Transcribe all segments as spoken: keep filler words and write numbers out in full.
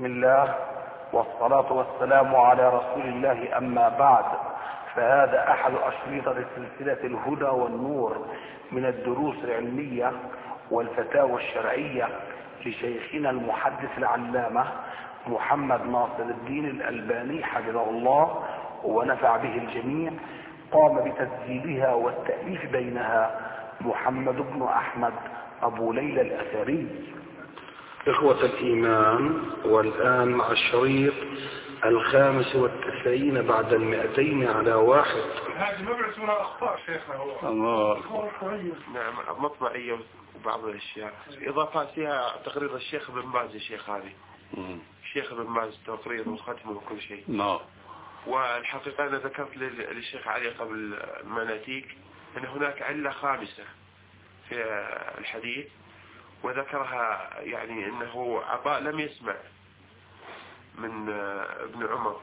بسم الله والصلاة والسلام على رسول الله، أما بعد، فهذا أحد أشريطة سلسلة الهدى والنور من الدروس العلمية والفتاوى الشرعية لشيخنا المحدث العلامة محمد ناصر الدين الألباني حفظه الله ونفع به الجميع. قام بتسجيلها والتأليف بينها محمد بن أحمد أبو ليلى الأثري. إخوة الإيمان، والآن مع الشريط الخامس والتسعين بعد المئتين على واحد. هذه مبعث من الأخطاء شيخنا. هو الله. نعم، مطبعية وبعض الأشياء إضافات فيها تقرير الشيخ بن باز. الشيخ هذه الشيخ بن باز تقرير وختمه وكل شيء. نعم. والحقيقة أنا ذكرت للشيخ علي قبل ما نأتيك أن هناك علة خامسة في الحديث، وذكرها يعني أنه عطاء لم يسمع من ابن عمر،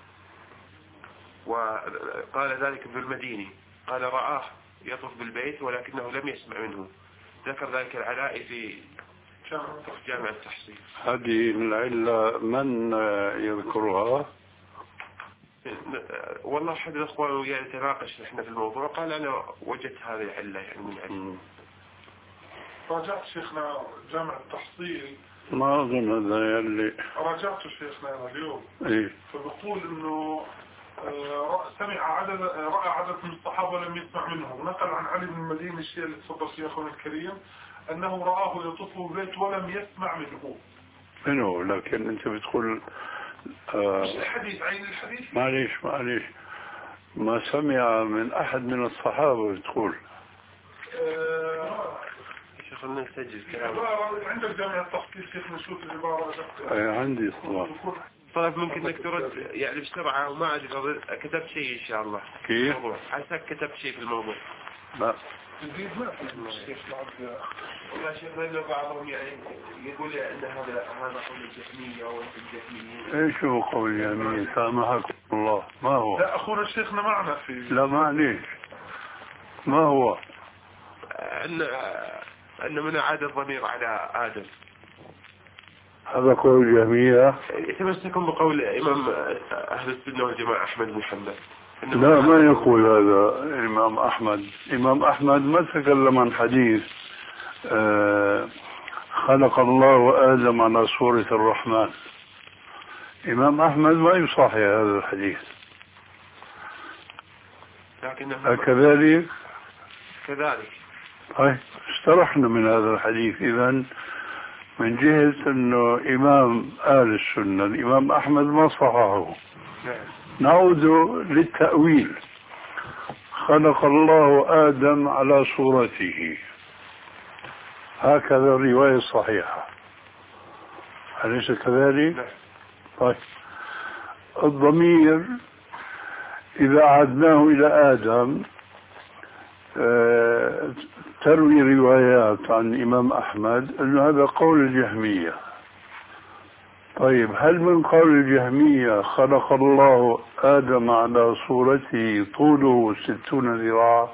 وقال ذلك ابن المديني، قال رآه يطوف بالبيت ولكنه لم يسمع منه. ذكر ذلك العلاء في جامع التحصيل. هذه العلة من يذكرها؟ والله أحد الأخوة يتناقش نحن في الموضوع، قال أنا وجدت هذه العلة يعني من علة. راجعت شيخنا جامع التحصيل، ما أظن هذا اللي راجعت شيخنا اليوم. إيه؟ فبقول إنه سمع عدد رأى عدد من الصحابة ولم يسمع منهم. نقل عن علي بن المديني الشيء اللي تفضل فيه أخونا الكريم أنه رآه يطوف بالبيت ولم يسمع منه. منه، لكن أنت بتقول آه مش الحديث، عين الحديث. معليش معليش ما سمع من أحد من الصحابة بتقول. آه خلنا نسجل كلام. عندك جامع التحصيل شيخ نشوف العبارة. أي عندي صلاة. طيب ممكن انك ترد يعني بسرعة، وما ادري كتبت شيء ان شاء الله. كيف؟ عساك كتبت شيء في الموضوع. لا. جديد ما في الشيخ العبد. والله شيخ لأن بعضهم يعني يقول ان هذا هذا قول الجهمية او الجهمية. ايش هو قول الجهمية؟ سامحكم الله، ما هو؟ لا اخونا شيخنا معنا في. لا معليش، ما هو؟ ان ان من عاد الضمير على آدم. هذا قول الجهمية. يتمسكون بقول إمام أهل السنة والجماعة أحمد بن حنبل. لا، ما يقول هذا الإمام أحمد. الإمام أحمد ما تكلم عن حديث آه خلق الله آدم على صورة الرحمن. الإمام أحمد ما يصحح هذا الحديث. أكذلك؟ كذلك. هاي استرحنا من هذا الحديث. إذن من جهة أنه إمام أهل السنة الإمام أحمد ما صححه. نعود للتأويل. خلق الله آدم على صورته، هكذا الرواية الصحيحة، أليس كذلك؟ طيب، الضمير إذا عدناه إلى آدم آه تروي روايات عن الإمام أحمد أن هذا قول الجهمية. طيب، هل من قول الجهمية خلق الله آدم على صورته طوله ستون ذراع؟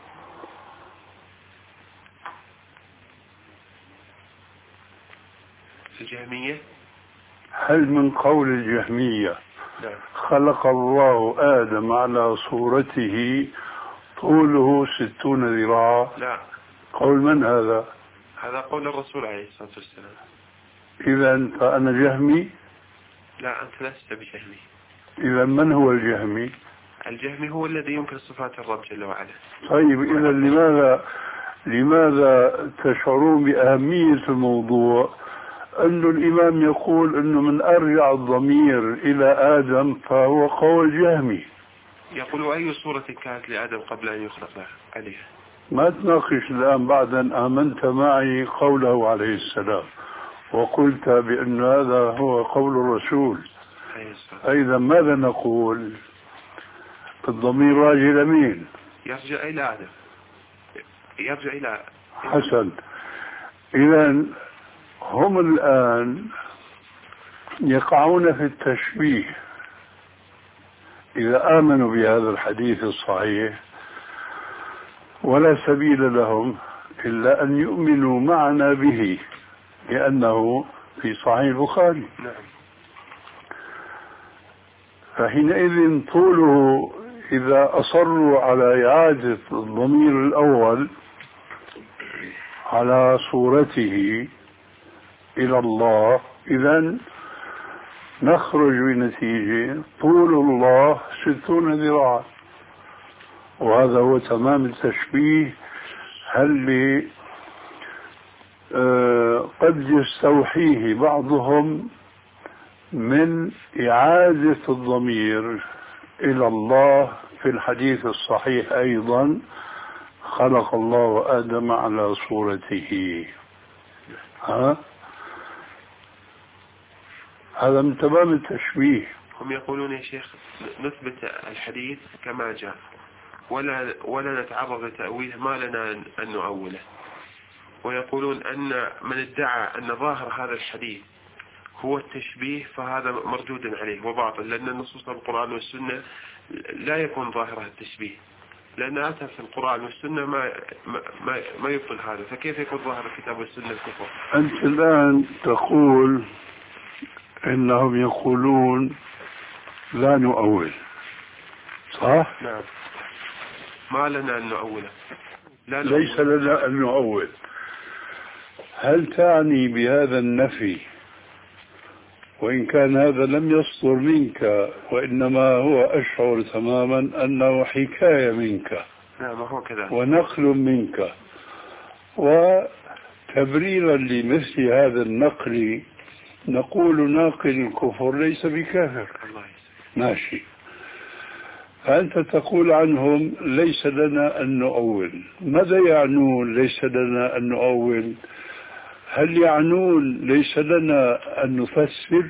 الجهمية؟ هل من قول الجهمية خلق الله آدم على صورته طوله ستون ذراع؟ لا. قول من هذا؟ هذا قول الرسول عليه الصلاة والسلام. إذا فأنا جهمي؟ لا، أنت لست بجهمي. إذا من هو الجهمي؟ الجهمي هو الذي ينكر صفات الرب جل وعلا. طيب، إذا لماذا لماذا تشعرون بأهمية الموضوع أن الإمام يقول أنه من أرجع الضمير إلى آدم فهو قول جهمي؟ يقول أي صورة كانت لآدم قبل أن يخلق عليها؟ ما تناقش الآن بعد أن آمنت معي قوله عليه السلام وقلت بأن هذا هو قول الرسول. أيضا ماذا نقول؟ الضمير راجع إلى مين؟ يرجع إلى آدم. يرجع إلى حسن. إذا هم الآن يقعون في التشبيه. إذا آمنوا بهذا الحديث الصحيح ولا سبيل لهم إلا أن يؤمنوا معنا به لأنه في صحيح البخاري. نعم. فحينئذ طوله إذا أصروا على إعادة الضمير الأول على صورته إلى الله، إذن نخرج بنتيجة طول الله ستون ذراعا، وهذا هو تمام التشبيه اللي آه قد يستوحيه بعضهم من إعادة الضمير إلى الله في الحديث الصحيح أيضا: خلق الله آدم على صورته. ها؟ هذا من تمام التشبيه. هم يقولون يا شيخ نثبت الحديث كما جاء ولا ولا نتعرض لتأويله، ما لنا أن نؤوله. ويقولون أن من ادعى أن ظاهر هذا الحديث هو التشبيه فهذا مردود عليه وباطل، لأن النصوص القرآن والسنة لا يكون ظاهرها التشبيه، لأن أتى في القرآن والسنة ما ما ما يبطل هذا، فكيف يكون ظاهر الكتاب والسنة الكفر؟ أنت الآن تقول إنهم يقولون لا نؤول، صح؟ نعم. ما لنا أن نؤوله. لا نؤول. ليس لنا أن نؤول. هل تعني بهذا النفي، وإن كان هذا لم يصدر منك وإنما هو أشعر تماما أنه حكاية منك؟ نعم هو كذلك، ونقل منك، وتبريرا لمثل هذا النقل نقول ناقل الكفر ليس بكافر. ماشي. فأنت تقول عنهم ليس لنا أن نؤول. ماذا يعنون ليس لنا أن نؤول؟ هل يعنون ليس لنا أن نفسر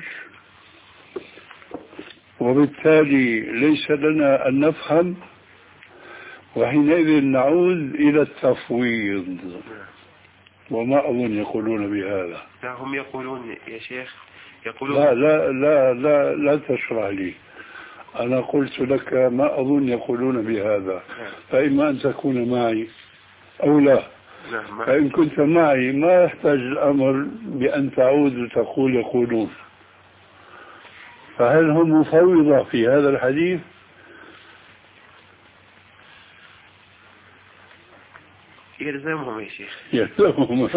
وبالتالي ليس لنا أن نفهم؟ وحينئذ نعود إلى التفويض، وما أظن يقولون بهذا. لا هم يقولون يا شيخ يقولون لا لا لا لا, لا تشرح لي، أنا قلت لك ما أظن يقولون بهذا، فإما أن تكون معي أو لا. فإن كنت معي ما يحتاج الأمر بأن تعود وتقول يقولون. فهل هم مفوضة في هذا الحديث؟ يلزمهم يا شيخ. يلزمهم.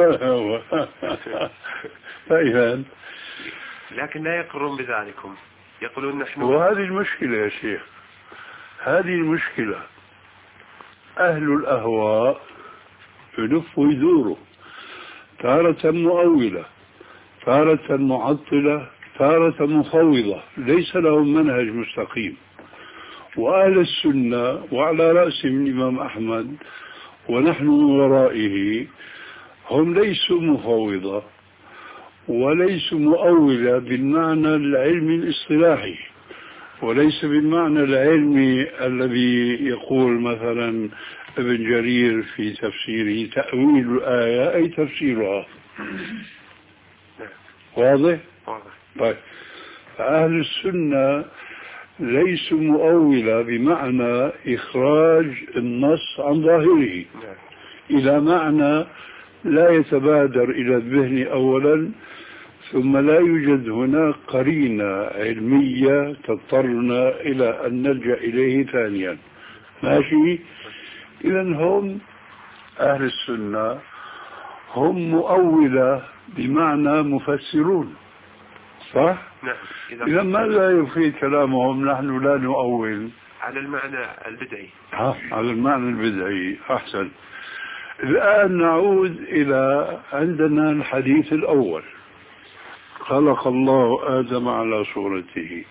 فإذا لكن لا يقرون بذلكم، يقولون نحن. وهذه المشكلة يا شيخ، هذه المشكلة. أهل الأهواء يلفوا يدوروا، تارة مؤولة، تارة معطلة، تارة مفوضة، ليس لهم منهج مستقيم. وأهل السنة وعلى رأسهم الإمام أحمد ونحن من ورائه هم ليسوا مفوضة وليسوا مؤولة بالمعنى العلمي الاصطلاحي، وليس بالمعنى العلمي الذي يقول مثلا ابن جرير في تفسيره تأويل الآية أي تفسيرها. واضح؟ طيب، فأهل السنة ليسوا مؤولة بمعنى إخراج النص عن ظاهره إلى معنى لا يتبادر إلى الذهن أولا، ثم لا يوجد هناك قرينة علمية تضطرنا إلى أن نلجأ إليه ثانيا. ماشي؟ إذن هم أهل السنة هم مؤولة بمعنى مفسرون، صح؟ نعم. إذا ماذا يفيد كلامهم نحن لا نؤول؟ على المعنى البدعي. ها، على المعنى البدعي. أحسن. الآن نعود إلى عندنا الحديث الأول: خلق الله آدم على صورته.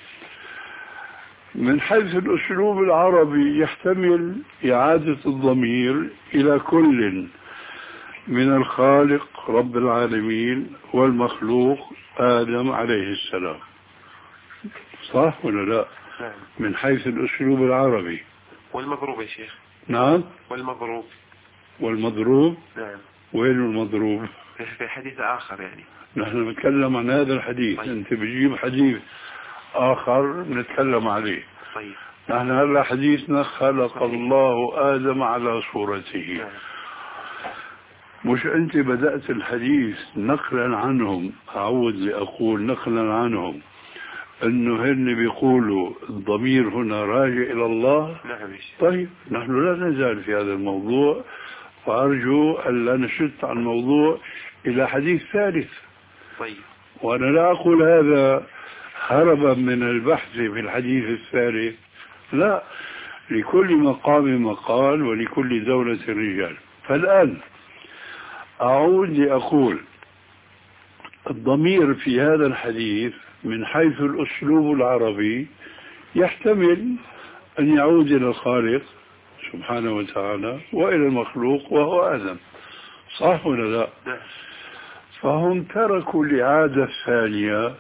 من حيث الأسلوب العربي يحتمل إعادة الضمير إلى كل من الخالق رب العالمين والمخلوق آدم عليه السلام، صح ولا لا؟ نعم. من حيث الأسلوب العربي. والمضروب يا شيخ. نعم. والمضروب. والمضروب. نعم. وين المضروب؟ في حديث آخر يعني. نحن نتكلم عن هذا الحديث. طيب. أنت بتجيب حديث آخر نتكلم عليه. طيب. نحن هذا حديثنا خلق الله آدم على صورته. نعم. مش أنت بدأت الحديث نقلا عنهم، أعود لأقول نقلا عنهم أنه هن بيقولوا الضمير هنا راجع إلى الله. نعم. طيب نحن لا نزال في هذا الموضوع، وأرجو أن لا نشت عن الموضوع إلى حديث ثالث. طيب. وأنا لا أقول هذا هربا من البحث في الحديث الثالث، لا، لكل مقام مقال ولكل دولة رجال. فالآن أعود لأقول الضمير في هذا الحديث من حيث الأسلوب العربي يحتمل أن يعود إلى الخالق سبحانه وتعالى وإلى المخلوق وهو آدم، صح ولا لا؟ فهم تركوا العادة الثانية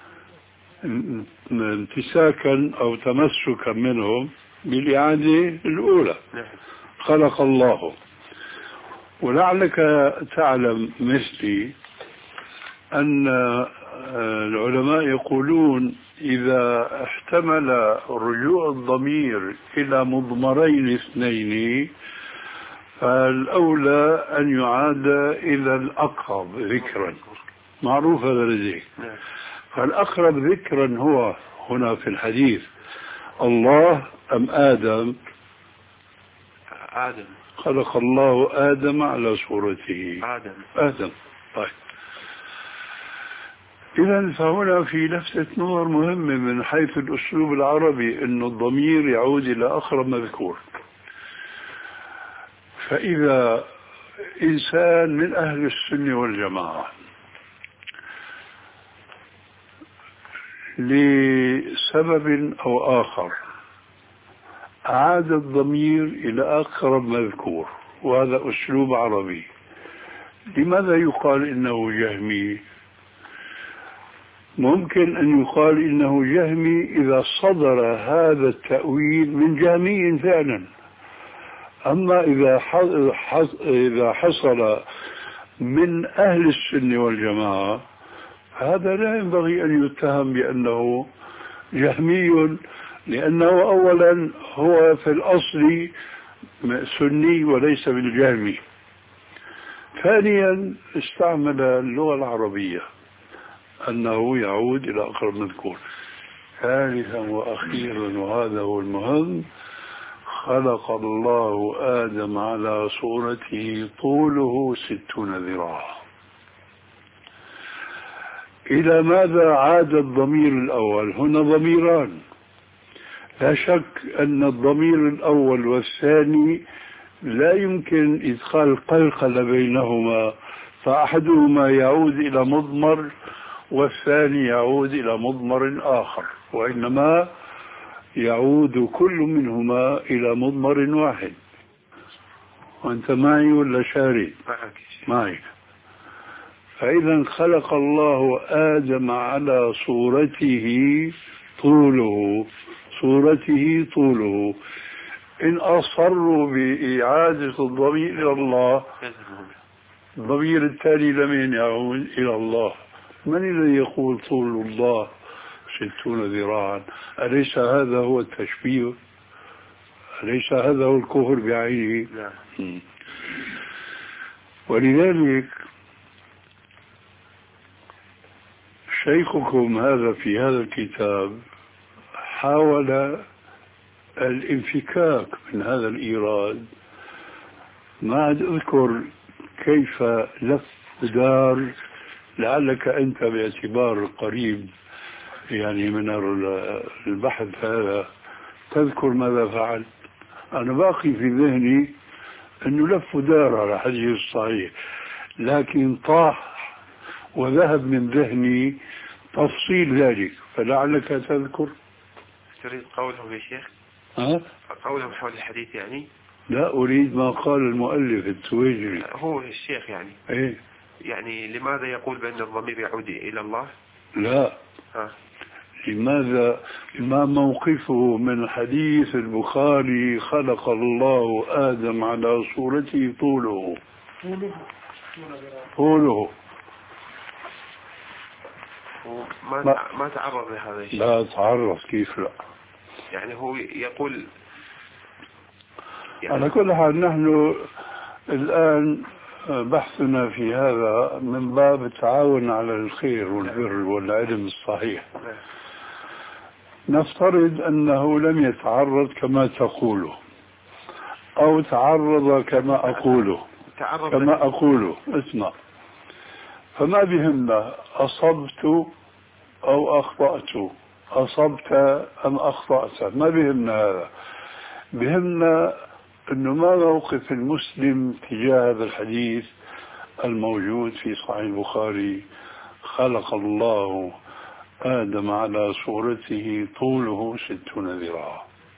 امتساكا أو تمسكا منهم بالإعادة الأولى. خلق الله. ولعلك تعلم مثلي أن العلماء يقولون إذا احتمل رجوع الضمير إلى مضمرين اثنين فالأولى أن يعاد إلى الأقرب ذكرا، معروف هذا لديك. فالأقرب ذكرا هو هنا في الحديث الله أم آدم؟ آدم. خلق الله آدم على صورته. آدم. آدم. طيب. إذا فهنا في لفتة نظر مهمة من حيث الأسلوب العربي أن الضمير يعود إلى أقرب مذكور. فإذا إنسان من أهل السنة والجماعة لسبب أو آخر أعاد الضمير إلى أقرب مذكور، وهذا أسلوب عربي، لماذا يقال إنه جهمي؟ ممكن أن يقال إنه جهمي إذا صدر هذا التأويل من جهمي فعلا. أما إذا إذا حصل من أهل السنة والجماعة هذا لا ينبغي أن يتهم بأنه جهمي، لأنه أولا هو في الأصل سني وليس بالجهمي. ثانيا استعمل اللغة العربية أنه يعود إلى أقرب مذكور. ثالثا وأخيرا وهذا هو المهم، خلق الله آدم على صورته طوله ستون ذراعا. إلى ماذا عاد الضمير الأول؟ هنا ضميران، لا شك أن الضمير الأول والثاني لا يمكن إدخال قلقلة بينهما، فأحدهما يعود إلى مضمر والثاني يعود إلى مضمر آخر، وإنما يعود كل منهما إلى مضمر واحد. وأنت معي ولا شارد؟ معي. فإذا خلق الله آدم على صورته طوله، صورته طوله. إن أصروا بإعادة الضمير إلى الله، الضمير التالي لمن يعود إلى الله؟ من الذي يقول طول الله ستون ذراعا؟ أليس هذا هو التشبيه؟ أليس هذا هو الكفر بعينه؟ لا. ولذلك شيخكم هذا في هذا الكتاب حاول الانفكاك من هذا الإيراد. ما عاد أذكر كيف لف دار، لعلك أنت باعتبار قريب يعني من البحث هذا تذكر ماذا فعل. أنا باقي في ذهني أنه لف دار على حديث الصحيح، لكن طاح وذهب من ذهني تفصيل ذلك، فلعلك تذكر. تريد قولهم يا شيخ؟ ها؟ قولهم حول الحديث يعني؟ لا، أريد ما قال المؤلف التويجري. هو الشيخ يعني؟ إيه؟ يعني لماذا يقول بأن الضمير يعود إلى الله؟ لا. ها. لماذا؟ ما موقفه من حديث البخاري خلق الله آدم على صورته طوله طوله ما ما تعرض لهذا الشيء. لا تعرض، كيف لا؟ يعني هو يقول يعني على كل حال نحن الآن بحثنا في هذا من باب التعاون على الخير والبر والعلم الصحيح. نفترض أنه لم يتعرض كما تقوله أو تعرض كما أقوله كما أقوله اسمع، فما بهمنا أصبت أو أخطأت، أصبت أم أخطأت، ما بهمنا هذا. بهمنا أنه ما موقف المسلم تجاه هذا الحديث الموجود في صحيح البخاري: خلق الله آدم على صورته طوله ستون ذراعا.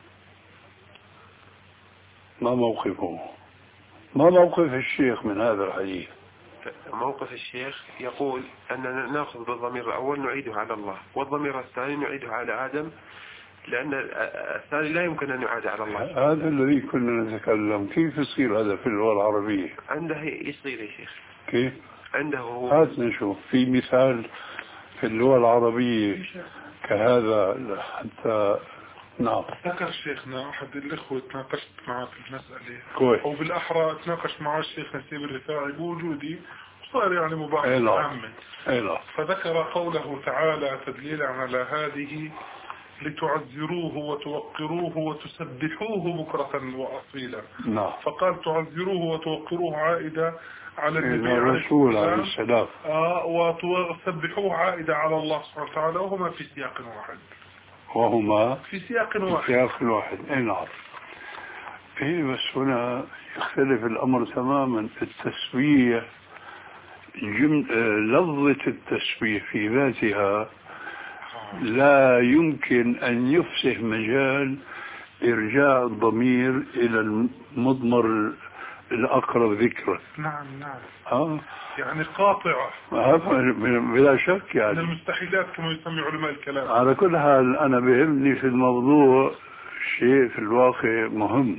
ما موقفه؟ ما موقف الشيخ من هذا الحديث؟ موقف الشيخ يقول أننا نأخذ بالضمير الأول نعيده على الله، والضمير الثاني نعيده على آدم، لأن الثاني لا يمكن أن يعاد على الله. هذا الذي كنا نتكلم. كيف يصير هذا في اللغة العربية؟ عنده يصير يا شيخ. كيف؟ عنده هو. هات نشوف في مثال في اللغة العربية كهذا حتى. نعم. ذكر شيخنا أحد الإخوة تناقشت معه في المسألة كويس. أو بالأحرى تناقش معه الشيخ نسيب الرفاعي بوجودي، صار يعني مباحث عامة، فذكر قوله تعالى تدليلا على هذه: لتعزروه وتوقروه وتسبحوه بكرة وأصيلا. نعم. فقال تعزروه وتوقروه عائدة على النبي الرسول عليه السلام، آه وتسبحوه عائدة على الله سبحانه وتعالى، وهما في سياق واحد. وهما في سياق واحد. في سياق واحد. اي نعم. إيه بس هنا يختلف الأمر تماما. التسبيح جم... لفظة التسبيح في ذاتها لا يمكن أن يفسح مجال إرجاع الضمير إلى المضمر الأقرب ذكرا. نعم نعم. آه. يعني قاطعة بلا شك، يعني من المستحيلات كما يسمي علماء الكلام. على كل حال أنا بهمني في الموضوع شيء في الواقع مهم،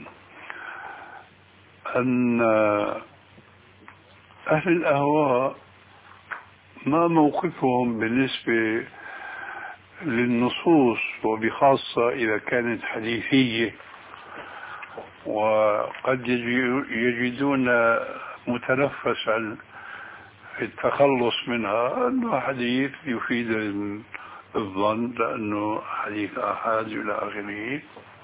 أن أهل الأهواء ما موقفهم بالنسبة للنصوص، وبخاصة إذا كانت حديثية، وقد يجدون متنفسا في التخلص منها أنه حديث يفيد الظن لأنه حديث آحاد إلى آخره.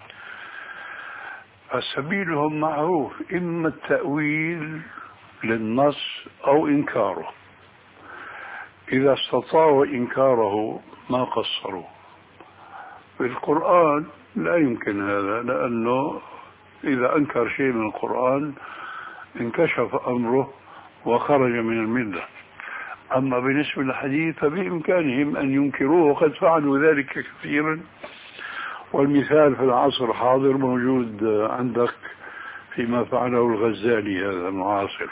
فسبيلهم معروف: إما التأويل للنص أو إنكاره. إذا استطاعوا إنكاره ما قصروا. في القرآن لا يمكن هذا، لأنه إذا أنكر شيء من القرآن انكشف أمره وخرج من الملة. أما بالنسبة للحديث فبإمكانهم أن ينكروه، وقد فعلوا ذلك كثيرا، والمثال في العصر الحاضر موجود عندك فيما فعله الغزالي هذا المعاصر.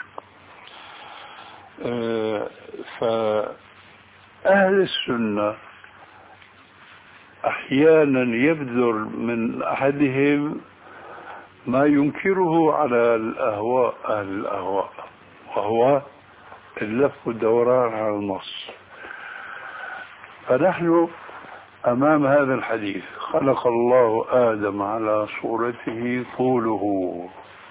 أه فأهل السنة أحيانا يبذر من أحدهم ما ينكره على الأهواء أهل الأهواء، وهو اللف والدوران على النص. فنحن أمام هذا الحديث: خلق الله آدم على صورته طوله.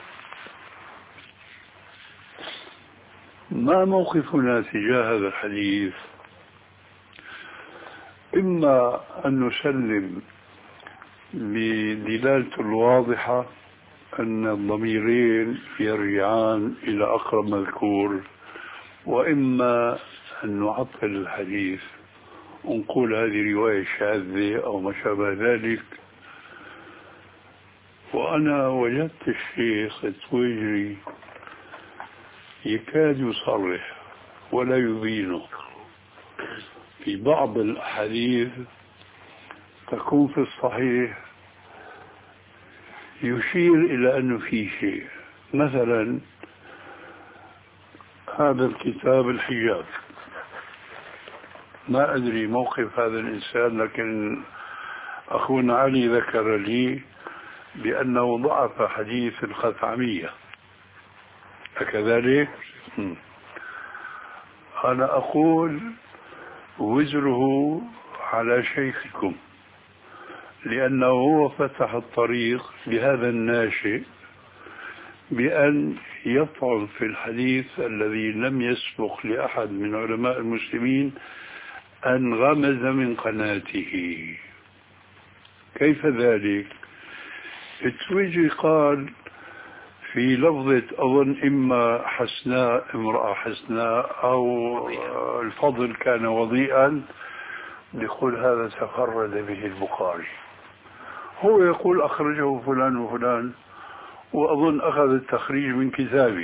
ما موقفنا تجاه هذا الحديث؟ إما أن نسلم بدلالته الواضحة أن الضميرين يرجعان إلى أقرب مذكور، وإما أن نعطل الحديث ونقول هذه رواية شاذة أو ما شابه ذلك. وأنا وجدت الشيخ التويجري يكاد يصرح ولا يبينه في بعض الأحاديث تكون في الصحيح، يشير إلى أنه في شيء. مثلا هذا الكتاب الحجاب، ما أدري موقف هذا الإنسان، لكن أخونا علي ذكر لي بأنه ضعف حديث الخثعمية، أكذلك؟ أنا أقول وزره على شيخكم، لأنه هو فتح الطريق لهذا الناشئ بأن يطعن في الحديث الذي لم يسبق لأحد من علماء المسلمين أن غمز من قناته. كيف ذلك؟ التويجي قال في لفظة أظن إما حسناء امرأة حسناء أو الفضل كان وضيئا، يقول هذا تفرد به البخاري. هو يقول أخرجه فلان وفلان، وأظن أخذ التخريج من كتابي،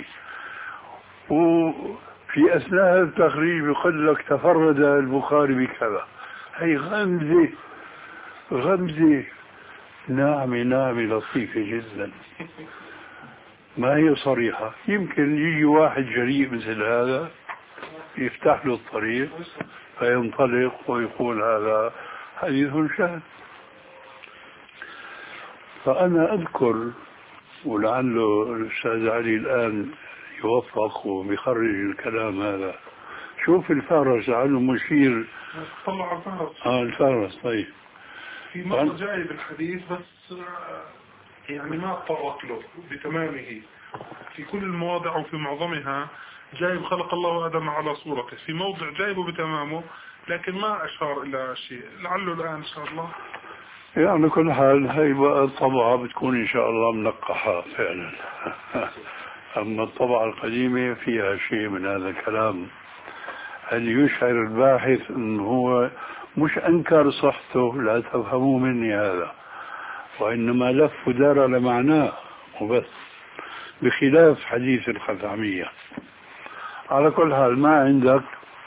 وفي أثناء التخريج يقول لك تفرد البخاري بكذا. هي غمزة غمزة ناعمة ناعمة لطيفة جدا، ما هي صريحة. يمكن يجي واحد جريء مثل هذا يفتح له الطريق فينطلق ويقول هذا حديث شاذ. فأنا أذكر، ولعله الأستاذ علي الآن يوفق وبيخرج الكلام هذا. شوف الفارس لعله مشير. طلع الفارس. اه الفارس. طيب في مرة جاي بالحديث بس يعني ما طرق له بتمامه. في كل المواضع وفي معظمها جايب خلق الله آدم على صورته، في موضع جايبه بتمامه لكن ما أشار إلى شيء. لعله الآن إن شاء الله. يعني كل حال هي بقى الطبعة بتكون إن شاء الله منقحة فعلا. أما الطبعة القديمة فيها شيء من هذا الكلام اللي يشعر الباحث أنه هو مش أنكر صحته، لا تفهموا مني هذا، وإنما لف ودار على معناه وبس، بخلاف حديث الخثعمية. على كل حال ما عندك؟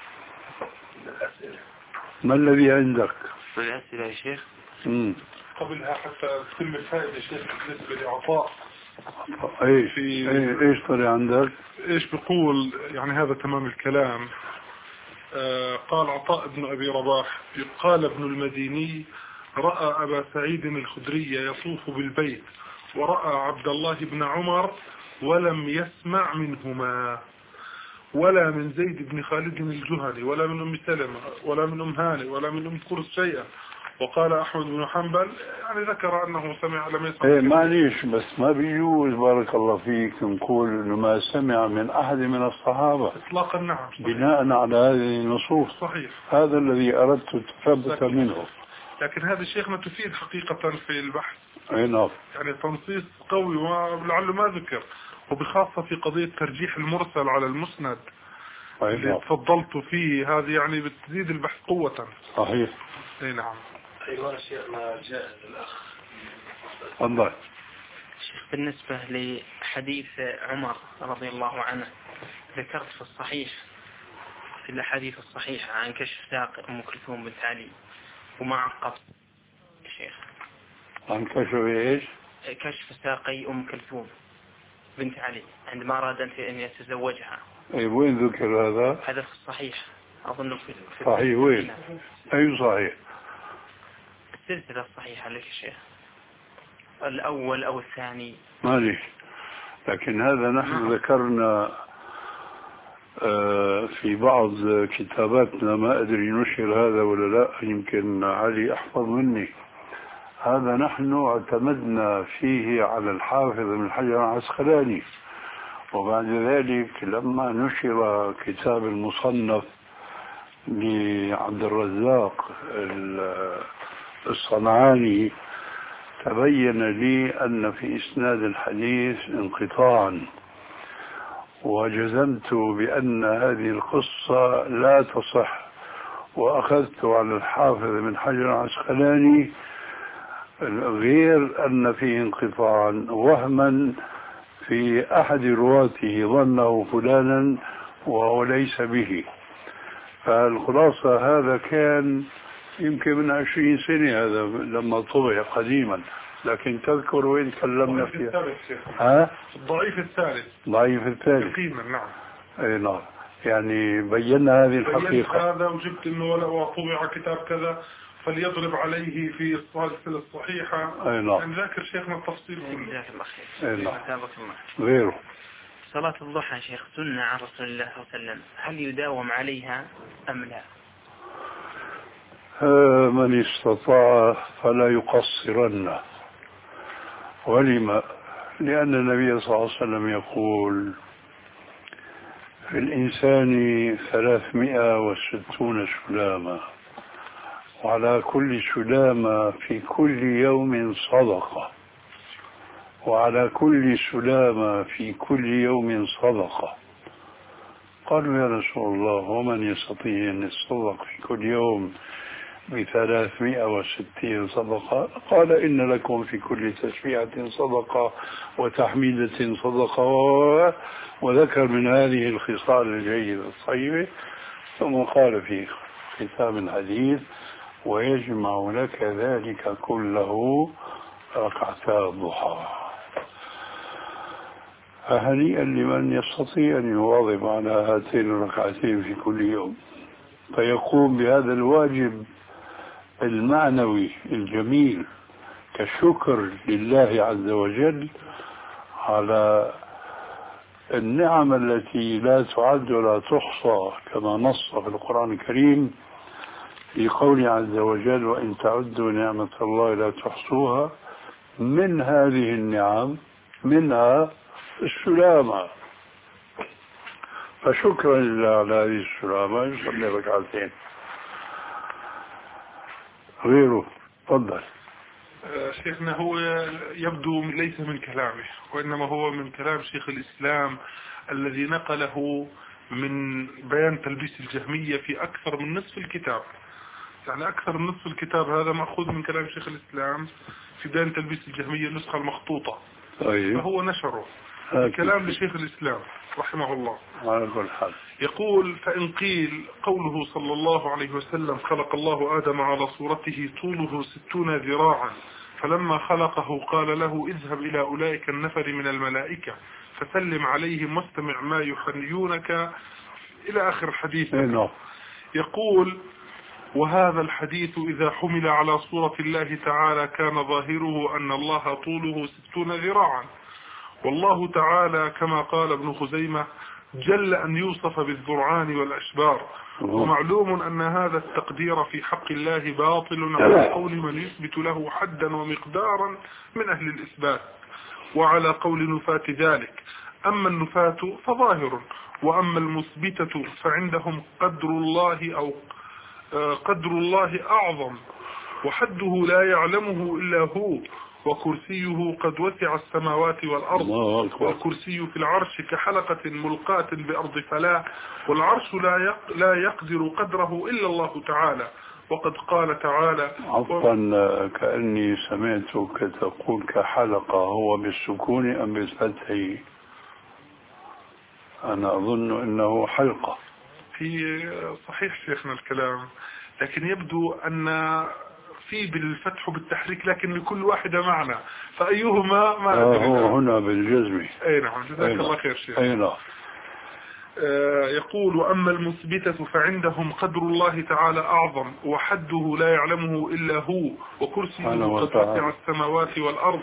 ما الذي عندك؟ الأسئلة يا شيخ. مم. قبلها حتى تتم الفائدة يا شيخ بالنسبة لعطاء. ايش في ايش طلع عندك؟ ايش بيقول يعني هذا تمام الكلام. آه قال عطاء بن أبي رباح قال ابن المديني رأى أبا سعيد الخدري يطوف بالبيت ورأى عبد الله بن عمر ولم يسمع منهما، ولا من زيد بن خالد الجهني ولا من أم سلمة ولا من أم هاني ولا من أم كرس شيئا. وقال أحمد بن حنبل يعني ذكر أنه سمع لم يسمع. ايه معليش، بس ما بيجوز بارك الله فيك نقول انه ما سمع من احد من الصحابة اطلاقا. نعم صحيح. بناء على هذه النصوص. صحيح. هذا الذي اردت التثبت منه. لكن هذا شيخنا تفيد حقيقة في البحث. اي نعم. يعني تنصيص قوي ولعله ما ذكر، وبخاصة في قضية ترجيح المرسل على المسند اللي تفضلت فيه. هذه يعني بتزيد البحث قوة. صحيح. اي نعم. ايها شيخنا جاء الاخ. تفضل. بالنسبة لحديث عمر رضي الله عنه، ذكرت في الصحيح في الأحاديث الصحيحة عن كشف ساق أم كلثوم بنت علي وما عقبت شيخ. عن كشف ايش؟ كشف ساقي أم كلثوم بنت علي عندما أراد أن يتزوجها. اي وين ذكر هذا؟ هذا في الصحيح أظن في, في صحيح. وين؟ أي صحيح؟ السلسلة الصحيحة لك شيخ، الأول أو الثاني ماليش. لكن هذا نحن ذكرنا في بعض كتاباتنا، ما أدري نشر هذا ولا لا، يمكن علي أحفظ مني. هذا نحن اعتمدنا فيه على الحافظ ابن حجر العسقلاني، وبعد ذلك لما نشر كتاب المصنف لعبد الرزاق الصنعاني تبين لي أن في إسناد الحديث انقطاعا، وجزمت بأن هذه القصة لا تصح، وأخذت على الحافظ بن حجر العسقلاني غير أن فيه انقطاعا وهما في أحد رواته ظنه فلانا وهو ليس به. فالخلاصة هذا كان يمكن من عشرين سنة هذا لما طبع قديما، لكن تذكر وين تكلمنا فيها؟ ها؟ الضعيف الثالث. ضعيف الثالث. يقينا. نعم. اي نعم. يعني بينا هذه الحقيقة. هذا وجبت انه ولا طبع كتاب كذا فليضرب عليه في السلسلة الصحيحة. اي نعم. يعني ذاكر شيخنا التفصيل كله. اي نعم. غيره. صلاة الضحى شيخ سنة عن رسول الله صلى الله عليه وسلم، هل يداوم عليها أم لا؟ من استطاع فلا يقصرن. ولما؟ لأن النبي صلى الله عليه وسلم يقول في الإنسان ثلاثمائة وستون سلامة، وعلى كل سلامة في كل يوم صدقة، وعلى كل سلامة في كل يوم صدقة. قالوا يا رسول الله ومن يستطيع أن يتصدق في كل يوم بثلاثمائة وستين صدقة؟ قال إن لكم في كل تسبيحة صدقة وتحميدة صدقة، وذكر من هذه الخصال الجيدة الطيبة، ثم قال في ختام الحديث ويجمع لك ذلك كله ركعتا الضحى. فهنيئا لمن يستطيع أن يواظب على هاتين الركعتين في كل يوم، فيقوم بهذا الواجب المعنوي الجميل كشكر لله عز وجل على النعم التي لا تعد ولا تحصى، كما نص في القرآن الكريم في قوله عز وجل وإن تعدوا نعمة الله لا تحصوها. من هذه النعم منها السلامة، فشكرا لله على هذه السلامة يصلي ركعتين. غيره تفضل. شيخنا هو يبدو ليس من كلامه، وإنما هو من كلام شيخ الإسلام الذي نقله من بيان تلبيس الجهمية في أكثر من نصف الكتاب. يعني أكثر من نصف الكتاب هذا مأخوذ من كلام شيخ الإسلام في بيان تلبيس الجهمية النسخة المخطوطة. طيب. فهو نشره كلام لشيخ الإسلام رحمه الله. على كل حال يقول فإن قيل قوله صلى الله عليه وسلم خلق الله آدم على صورته طوله ستون ذراعا، فلما خلقه قال له اذهب إلى أولئك النفر من الملائكة فسلم عليهم واستمع ما يحنيونك إلى آخر الحديث. يقول وهذا الحديث إذا حمل على صورة الله تعالى كان ظاهره أن الله طوله ستون ذراعا، والله تعالى كما قال ابن خزيمة جل أن يوصف بالذرعان والأشبار، ومعلوم أن هذا التقدير في حق الله باطل على قول من يثبت له حدا ومقدارا من أهل الإثبات، وعلى قول نفاة ذلك. أما النفاة فظاهر، وأما المثبتة فعندهم قدر الله أو قدر الله أعظم، وحده لا يعلمه إلا هو، وكرسيه قد وسع السماوات والأرض، والكرسي في العرش كحلقة ملقاة بأرض فلاة، والعرش لا لا يقدر قدره إلا الله تعالى. وقد قال تعالى عفوا كأني سمعتك تقول كحلقة، هو بالسكون أم بالفتح؟ أنا أظن أنه حلقة. في صحيح شيخنا الكلام، لكن يبدو أن في بالفتح بالتحريك، لكن لكل واحدة معنى، فأيهما ما أدري. هو هنا بالجزم. أي نعم، جزاك الله خير شيخ. أي نعم. آه يقول وأما المثبتة فعندهم قدر الله تعالى أعظم، وحده لا يعلمه إلا هو، وكرسيه قد وسع السماوات والأرض،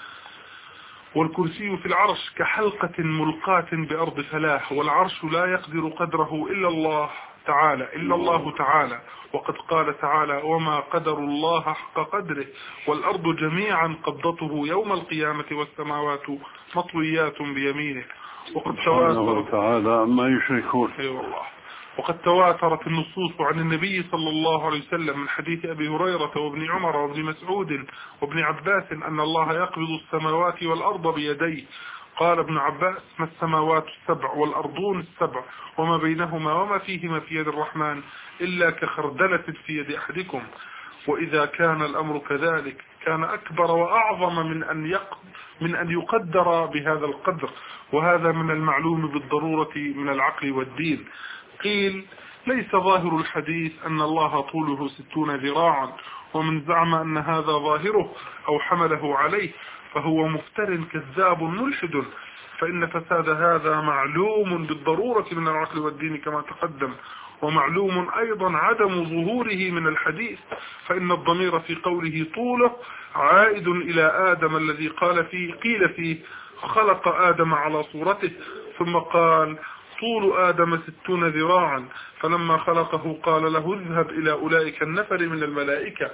والكرسي في العرش كحلقة ملقاة بأرض فلاح، والعرش لا يقدر قدره إلا الله تعالى إلا الله تعالى. وقد قال تعالى وما قدر الله حق قدره، والأرض جميعا قبضته يوم القيامة والسماوات مطويات بيمينه. وقد تواترت تعالى ما يشركون. أي والله. وقد تواترت النصوص عن النبي صلى الله عليه وسلم من حديث أبي هريرة وابن عمر وابن مسعود وابن عباس أن الله يقبض السماوات والأرض بيديه. قال ابن عباس ما السماوات السبع والأرضون السبع وما بينهما وما فيهما في يد الرحمن إلا كخردلة في يد أحدكم. وإذا كان الأمر كذلك كان أكبر وأعظم من أن يق... من أن يقدر بهذا القدر، وهذا من المعلوم بالضرورة من العقل والدين. قيل ليس ظاهر الحديث أن الله طوله ستون ذراعا، ومن زعم أن هذا ظاهره أو حمله عليه فهو مفتر كذاب ملحد، فإن فساد هذا معلوم بالضرورة من العقل والدين كما تقدم، ومعلوم أيضا عدم ظهوره من الحديث، فإن الضمير في قوله طوله عائد إلى آدم الذي قال فيه قيل فيه خلق آدم على صورته، ثم قال طول آدم ستون ذراعا، فلما خلقه قال له اذهب إلى أولئك النفر من الملائكة.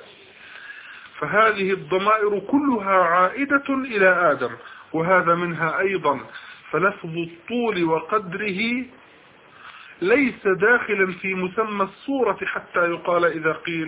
فهذه الضمائر كلها عائدة إلى آدم، وهذا منها أيضا. فلفظ الطول وقدره ليس داخلا في مسمى الصورة حتى يقال إذا قيل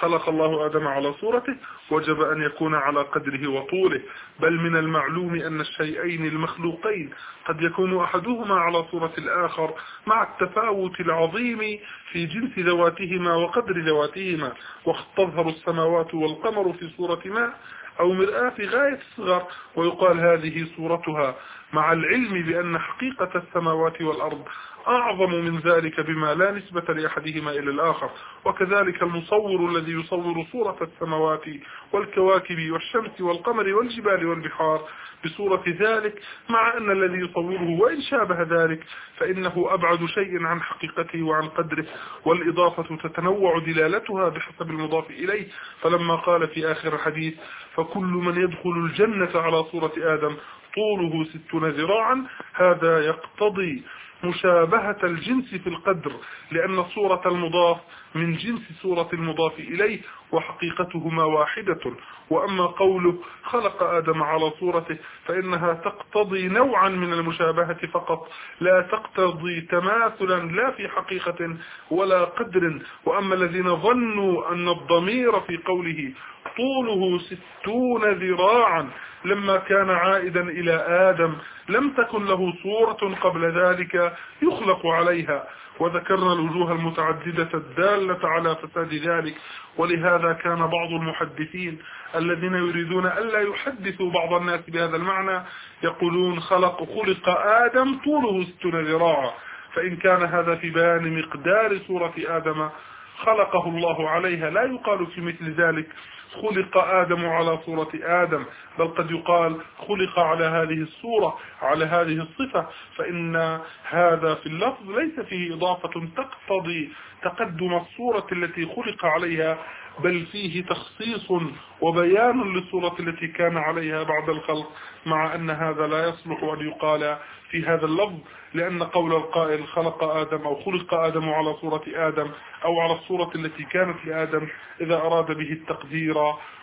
خلق الله آدم على صورته وجب أن يكون على قدره وطوله، بل من المعلوم أن الشيئين المخلوقين قد يكون أحدهما على صورة الآخر مع التفاوت العظيم في جنس ذواتهما وقدر ذواتهما. وقد تظهر السماوات والقمر في صورة ماء أو مرآة في غاية الصغر ويقال هذه صورتها، مع العلم بأن حقيقة السماوات والأرض أعظم من ذلك بما لا نسبة لأحدهما إلى الآخر. وكذلك المصور الذي يصور صورة السماوات والكواكب والشمس والقمر والجبال والبحار بصورة ذلك، مع أن الذي يصوره وإن شابه ذلك فإنه أبعد شيء عن حقيقته وعن قدره، والإضافة تتنوع دلالتها بحسب المضاف إليه. فلما قال في آخر الحديث فكل من يدخل الجنة على صورة آدم طوله ستون ذراعا، هذا يقتضي مشابهة الجنس في القدر، لأن صورة المضاف من جنس صورة المضاف إليه وحقيقتهما واحدة. وأما قوله خلق آدم على صورته فإنها تقتضي نوعا من المشابهة فقط، لا تقتضي تماثلا لا في حقيقة ولا قدر. وأما الذين ظنوا أن الضمير في قوله طوله ستون ذراعا لما كان عائدا إلى آدم لم تكن له صورة قبل ذلك يخلق عليها، وذكرنا الوجوه المتعددة الدالة على فساد ذلك. ولهذا كان بعض المحدثين الذين يريدون ألا يحدثوا بعض الناس بهذا المعنى يقولون خلق خلق آدم طوله ستون ذراعا، فإن كان هذا في بيان مقدار صورة آدم خلقه الله عليها لا يقال في مثل ذلك خلق آدم على صورة آدم، بل قد يقال خلق على هذه الصورة على هذه الصفة، فإن هذا في اللفظ ليس فيه إضافة تقتضي تقدم الصورة التي خلق عليها، بل فيه تخصيص وبيان للصورة التي كان عليها بعد الخلق، مع أن هذا لا يصلح أن يقال في هذا اللفظ، لأن قول القائل خلق آدم أو خلق آدم على صورة آدم أو على الصورة التي كانت لآدم إذا أراد به التقدير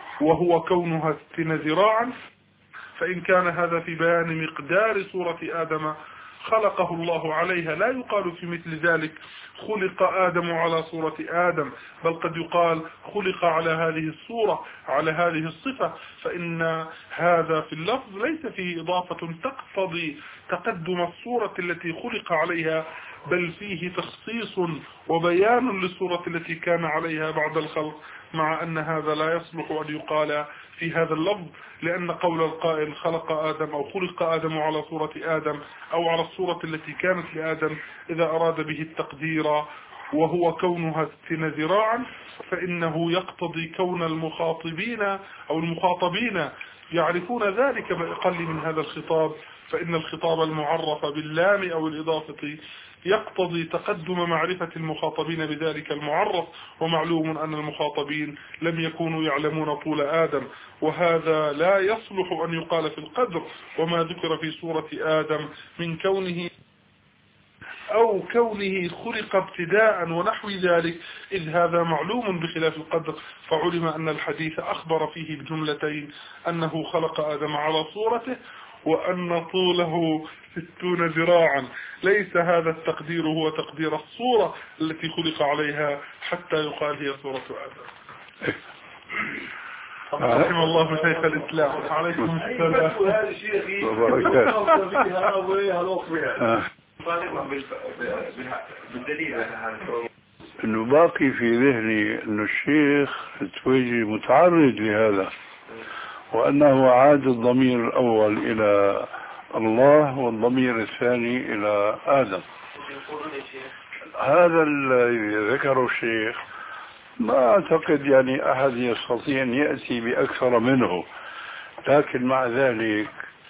وهو كونها ستين ذراعا، فإن كان هذا في بيان مقدار صورة آدم خلقه الله عليها لا يقال في مثل ذلك خلق آدم على صورة آدم، بل قد يقال خلق على هذه الصورة على هذه الصفة، فإن هذا في اللفظ ليس فيه إضافة تقتضي تقدم الصورة التي خلق عليها، بل فيه تخصيص وبيان للصورة التي كان عليها بعد الخلق، مع أن هذا لا يصلح أن يقال في هذا اللفظ، لأن قول القائل خلق آدم أو خلق آدم على صورة آدم أو على الصورة التي كانت لآدم إذا أراد به التقدير وهو كونها ستين ذراعا، فإنه يقتضي كون المخاطبين أو المخاطبين يعرفون ذلك بأقل من هذا الخطاب، فإن الخطاب المعرف باللام أو الإضافة يقتضي تقدم معرفة المخاطبين بذلك المعرف، ومعلوم أن المخاطبين لم يكونوا يعلمون طول آدم، وهذا لا يصلح أن يقال في القدر وما ذكر في سورة آدم من كونه أو كونه خلق ابتداء ونحو ذلك، إذ هذا معلوم بخلاف القدر، فعلم أن الحديث أخبر فيه بجملتين أنه خلق آدم على صورته وأن طوله ستون ذراعا. ليس هذا التقدير هو تقدير الصورة التي خلق عليها حتى يقال هي صورة آدم. رحم الله شيخ الإسلام. عليكم السلام. انه باقي في ذهني انه الشيخ التويجي متعرض لهذا، وانه عاد الضمير الاول الى الله والضمير الثاني الى آدم. هذا الذي ذكره الشيخ ما اعتقد يعني احد يستطيع ان يأتي باكثر منه، لكن مع ذلك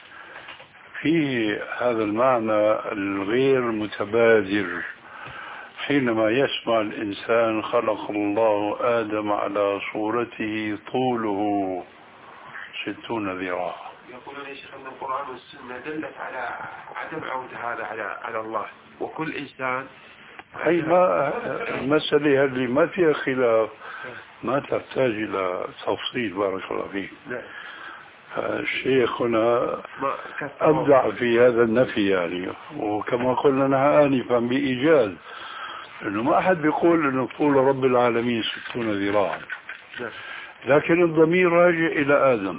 في هذا المعنى الغير متبادر حينما يسمع الإنسان خلق الله آدم على صورته طوله ستون ذراعا. يقولون يا شيخ أن القرآن والسنة دلت على عدم عودة هذا على على الله، وكل إنسان أي ما المسألة اللي ما فيها خلاف ما تحتاج إلى تفصيل. بارك الله فيك. الشيخ هنا أبدع في هذا النفي يعني، وكما قلنا نحن آنفا بإيجاز، إنه ما أحد بيقول إنه طول رب العالمين ستون ذراعا، لكن الضمير راجع إلى آدم.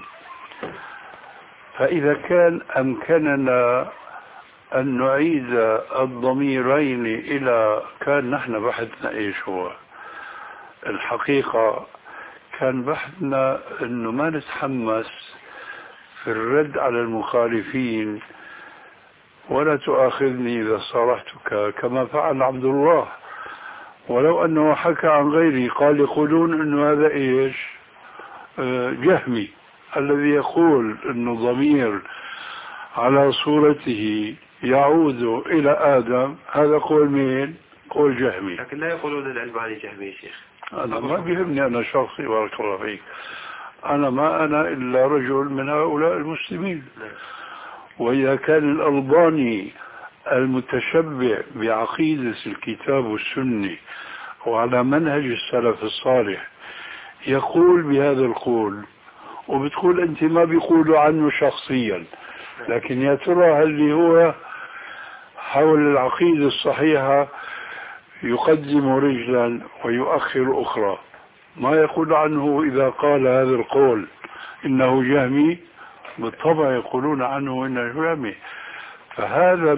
فإذا كان أمكننا أن نعيد الضميرين إلى، كان نحن بحثنا إيش هو الحقيقة، كان بحثنا أنه ما نتحمس في الرد على المخالفين، ولا تؤاخذني إذا صارحتك كما فعل عبد الله، ولو أنه حكى عن غيري قال يقولون أنه هذا إيش جهمي الذي يقول أنه ضمير على صورته يعود إلى آدم، هذا قول مين؟ قول جهمي. لكن لا يقولون الألباني جهمي يا شيخ. أنا ما بيهمني أنا شخصي، بارك الله فيك، أنا ما أنا إلا رجل من هؤلاء المسلمين. وإذا كان الألباني المتشبع بعقيدة الكتاب والسنة وعلى منهج السلف الصالح يقول بهذا القول، وبتقول أنت ما بيقولوا عنه شخصيا، لكن يا ترى هل هو حول العقيدة الصحيحة يقدم رجلا ويؤخر أخرى؟ ما يقول عنه إذا قال هذا القول إنه جهمي، بالطبع يقولون عنه إنه جهمي. فهذا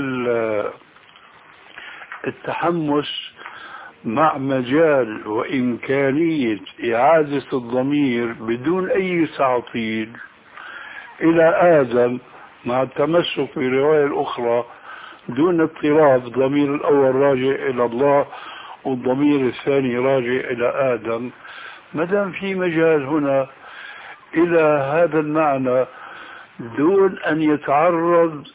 التحمس مع مجال وإمكانية إعادة الضمير بدون أي تعطيل إلى آدم، مع التمسك بالرواية الأخرى دون اضطراب، ضمير الأول راجع إلى الله والضمير الثاني راجع إلى آدم. مدام في مجال هنا إلى هذا المعنى دون أن يتعرض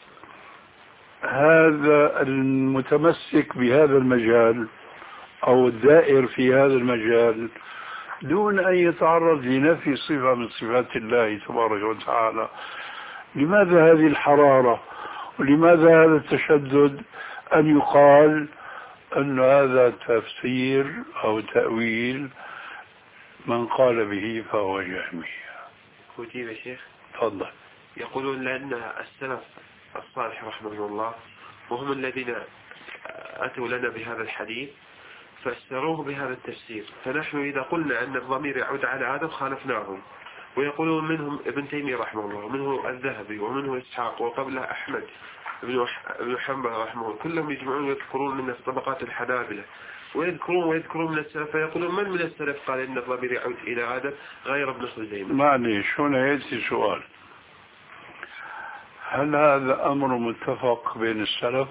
هذا المتمسك بهذا المجال أو الدائر في هذا المجال دون أن يتعرض لنفي صفة من صفات الله تبارك وتعالى، لماذا هذه الحرارة ولماذا هذا التشدد أن يقال أن هذا تفسير أو تأويل من قال به فهو جهمي؟ أجيب يا شيخ؟ تفضل. يقولون لأن السلف الصالح رحمه الله وهم الذين أتوا لنا بهذا الحديث فسروه بهذا التفسير، فنحن إذا قلنا أن الضمير يعود على آدم خالفناهم. ويقولون منهم ابن تيمية رحمه الله، ومنه الذهبي، ومنه إسحاق، وقبله أحمد بن حنبل رحمه الله، كلهم يجمعون ويذكرون من طبقات الحنابلة ويذكرون ويذكرون من السلف، فيقولون من من السلف قال إن الضمير يعود إلى آدم غير ابن خزيمة؟ معليش هنا يأتي سؤال، هل هذا أمر متفق بين السلف؟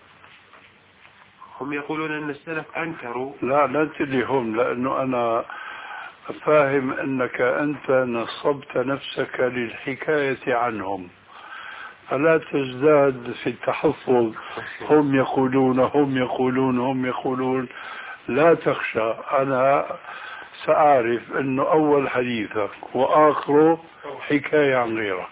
هم يقولون أن السلف أنكروا. لا لا تدري هم، لأنه أنا فاهم أنك أنت نصبت نفسك للحكاية عنهم، فلا تزداد في التحفظ هم يقولون هم يقولون هم يقولون. لا تخشى، أنا سأعرف أنه أول حديثك وآخره حكاية عن غيرك.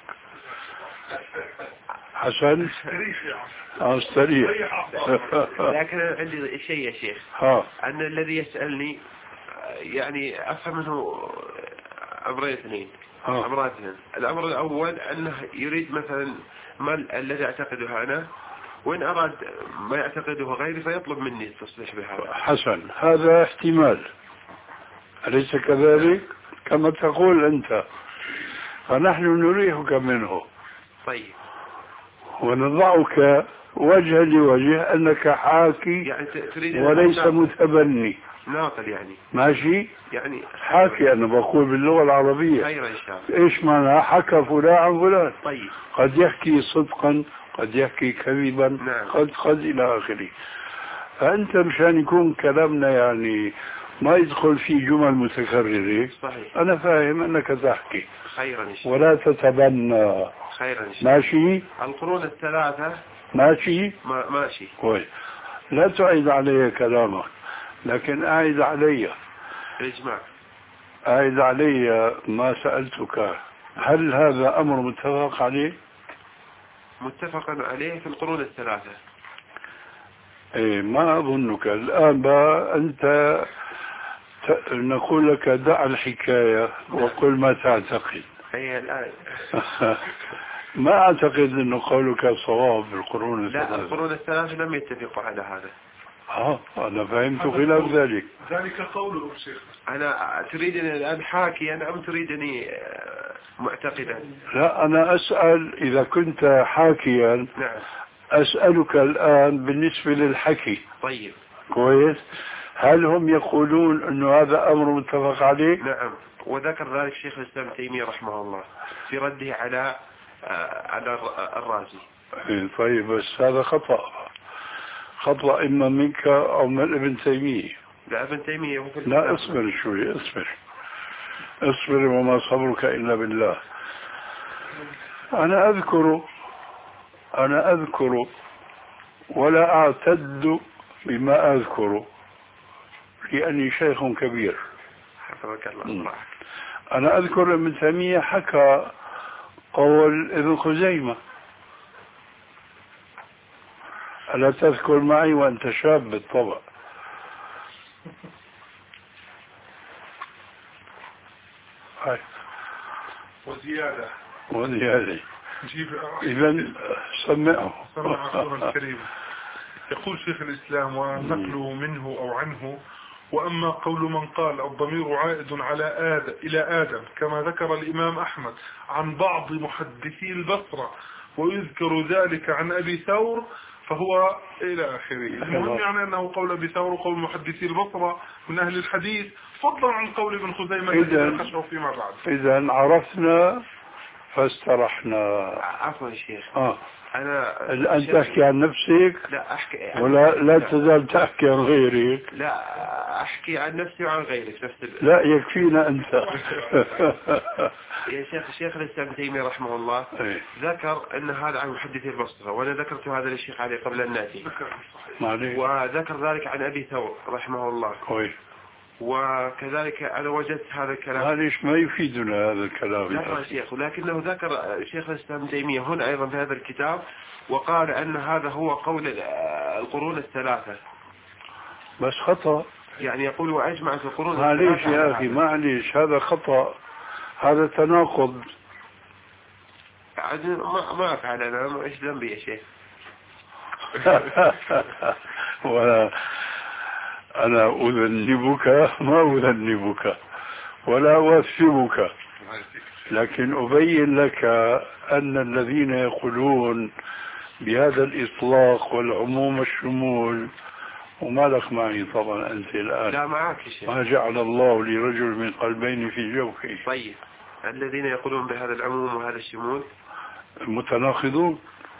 حسن استريح. لكن عندي شيء يا شيخ، ها. أن الذي يسألني يعني أفهم منه أمرين اثنين. أمرين اثنين. الأمر الأول أنه يريد مثلا ما الذي أعتقده أنا، وإن أراد ما يعتقده غيري فيطلب مني التصريح بهذا. حسن، هذا احتمال، أليس كذلك؟ كما تقول أنت، فنحن نريحك منه. طيب. ونضعك وجها لوجه أنك حاكي يعني وليس متبني. ناقل يعني. ماشي؟ يعني حاكي، أنا بقول باللغة العربية. خير إن شاء الله. إيش معنى حكى فلان عن فلان؟ طيب. قد يحكي صدقا، قد يحكي كذبا. نعم. قد قد إلى آخره. فأنت مشان يكون كلامنا يعني ما يدخل في جمل متكررة. صحيح. أنا فاهم أنك تحكي. خيرا إن شاء الله. ولا تتبنى. خيرا إن شاء الله. ماشي؟ القرون الثلاثة. ماشي؟ ما ماشي. كويس. لا تعيد علي كلامك، لكن أعيد علي. الإجماع. أعيد علي ما سألتك، هل هذا أمر متفق عليه؟ متفق عليه في القرون الثلاثة. إيه، ما أظنك الآن بقى أنت ت... نقول لك دع الحكاية وقل ما تعتقد. هي الآن. ما أعتقد أنه قولك صواب بالقرون الثلاثة. لا، القرون الثلاثة لم يتفقوا على هذا. اه أنا فهمت خلاف ذلك. ذلك قوله الشيخ. أنا تريدني الآن حاكيا أم تريدني معتقدا؟ لا أنا أسأل إذا كنت حاكيا. نعم. أسألك الآن بالنسبة للحكي. طيب. كويس. هل هم يقولون أنه هذا أمر متفق عليه؟ نعم. وذكر ذلك شيخ الإسلام ابن تيمية رحمه الله في رده على على الرازي. طيب بس هذا خطأ، خطأ إما منك أو من ابن تيمية. لا ابن تيمية هو في لا اصبر شوي، اصبر اصبر وما صبرك إلا بالله. أنا أذكر أنا أذكر ولا أعتد بما أذكر لأني شيخ كبير. حفظك الله. أنا أذكر ابن تيمية حكى قول ابن خزيمة، ألا تذكر معي وأنت شاب بالطبع. هاي وزيادة وزيادة. إذن سمعه. سمع السورة الكريمة. يقول شيخ الإسلام ونقله منه أو عنه: وأما قول من قال الضمير عائد على آدم إلى آدم كما ذكر الإمام أحمد عن بعض محدثي البصرة ويذكر ذلك عن أبي ثور فهو إلى آخره. المهم يعني أنه قول أبي ثور وقول محدثي البصرة من أهل الحديث فضلا عن قول ابن خزيمة الذي نخشه فيما بعد. إذن عرفنا فاسترحنا. عفوا يا شيخ. آه. أنا الآن تحكي عن نفسك؟ لا أحكي. ولا لا تزال تحكي عن غيرك؟ لا أحكي عن نفسي وعن غيرك نفس ال... لا يكفينا أنت. يا شيخ الشيخ الإسلام ابن تيمية رحمه الله ايه؟ ذكر أن هذا عن محدثي البصرة وأنا ذكرت هذا للشيخ علي قبل أن نأتي، وذكر ذلك عن أبي ثور رحمه الله. كويس. وكذلك أنا وجدت هذا الكلام. معليش ما يفيدنا هذا الكلام لا شيخ، ولكنه ذكر شيخ الإسلام ابن تيمية هنا أيضا في هذا الكتاب وقال أن هذا هو قول القرون الثلاثة. بس خطأ. يعني يقول وأجمعت القرون الثلاثة. معليش يا أخي معليش، هذا خطأ، هذا تناقض. ما ما أفعل أنا، إيش ذنبي يا شيخ؟ ولا أنا أذنبك ما أذنبك ولا أوثبك، لكن أبين لك أن الذين يقولون بهذا الإطلاق والعموم الشمول، وما لك معي طبعا أنت الآن. لا معك يا شيخ. ما جعل الله لرجل من قلبين في جوفه. طيب الذين يقولون بهذا العموم وهذا الشمول متناقضون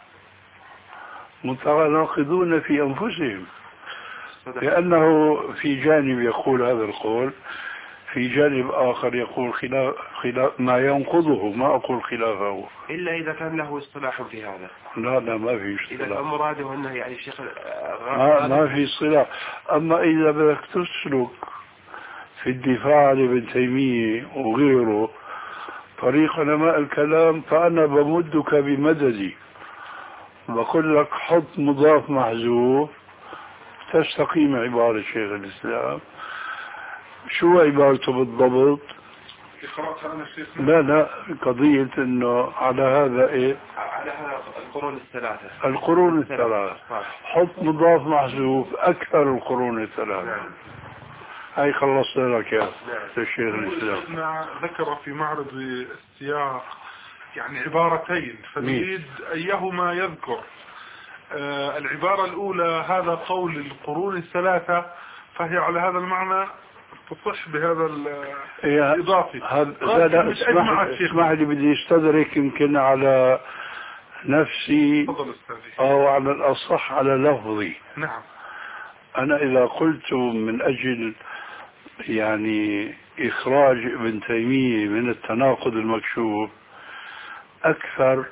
متناقضون في أنفسهم، لأنه في جانب يقول هذا القول، في جانب آخر يقول خلاف, خلاف ما ينقضه، ما أقول خلافه إلا إذا كان له اصطلاح في هذا. لا لا ما في اصطلاح. إذا كان مراده أنه يعني الشيخ ما, ما في اصطلاح. أما إذا بدك تسلك في الدفاع عن ابن تيمية وغيره طريق علماء الكلام فأنا بمدك بمددي، بقول لك حط مضاف محذوف تستقيم عبارة شيخ الإسلام. شو عبارته بالضبط؟ قرأتها أنا شيخ. لا لا قضية إنه على هذا إيه؟ على هذا القرون الثلاثة. القرون الثلاثة. حط مضاف محذوف أكثر القرون الثلاثة. نعم. هاي خلصنا لك يا الشيخ الإسلام. ذكر في معرض السياق يعني عبارتين فنريد أيهما يذكر. آه العبارة الأولى هذا قول القرون الثلاثة فهي على هذا المعنى تصح بهذا الإضافي. لا لا اسمح, اسمح لي بدي استدرك يمكن على نفسي أو على الأصح على لفظي. نعم. أنا إذا قلت من أجل يعني إخراج ابن تيمية من التناقض المكشوف أكثر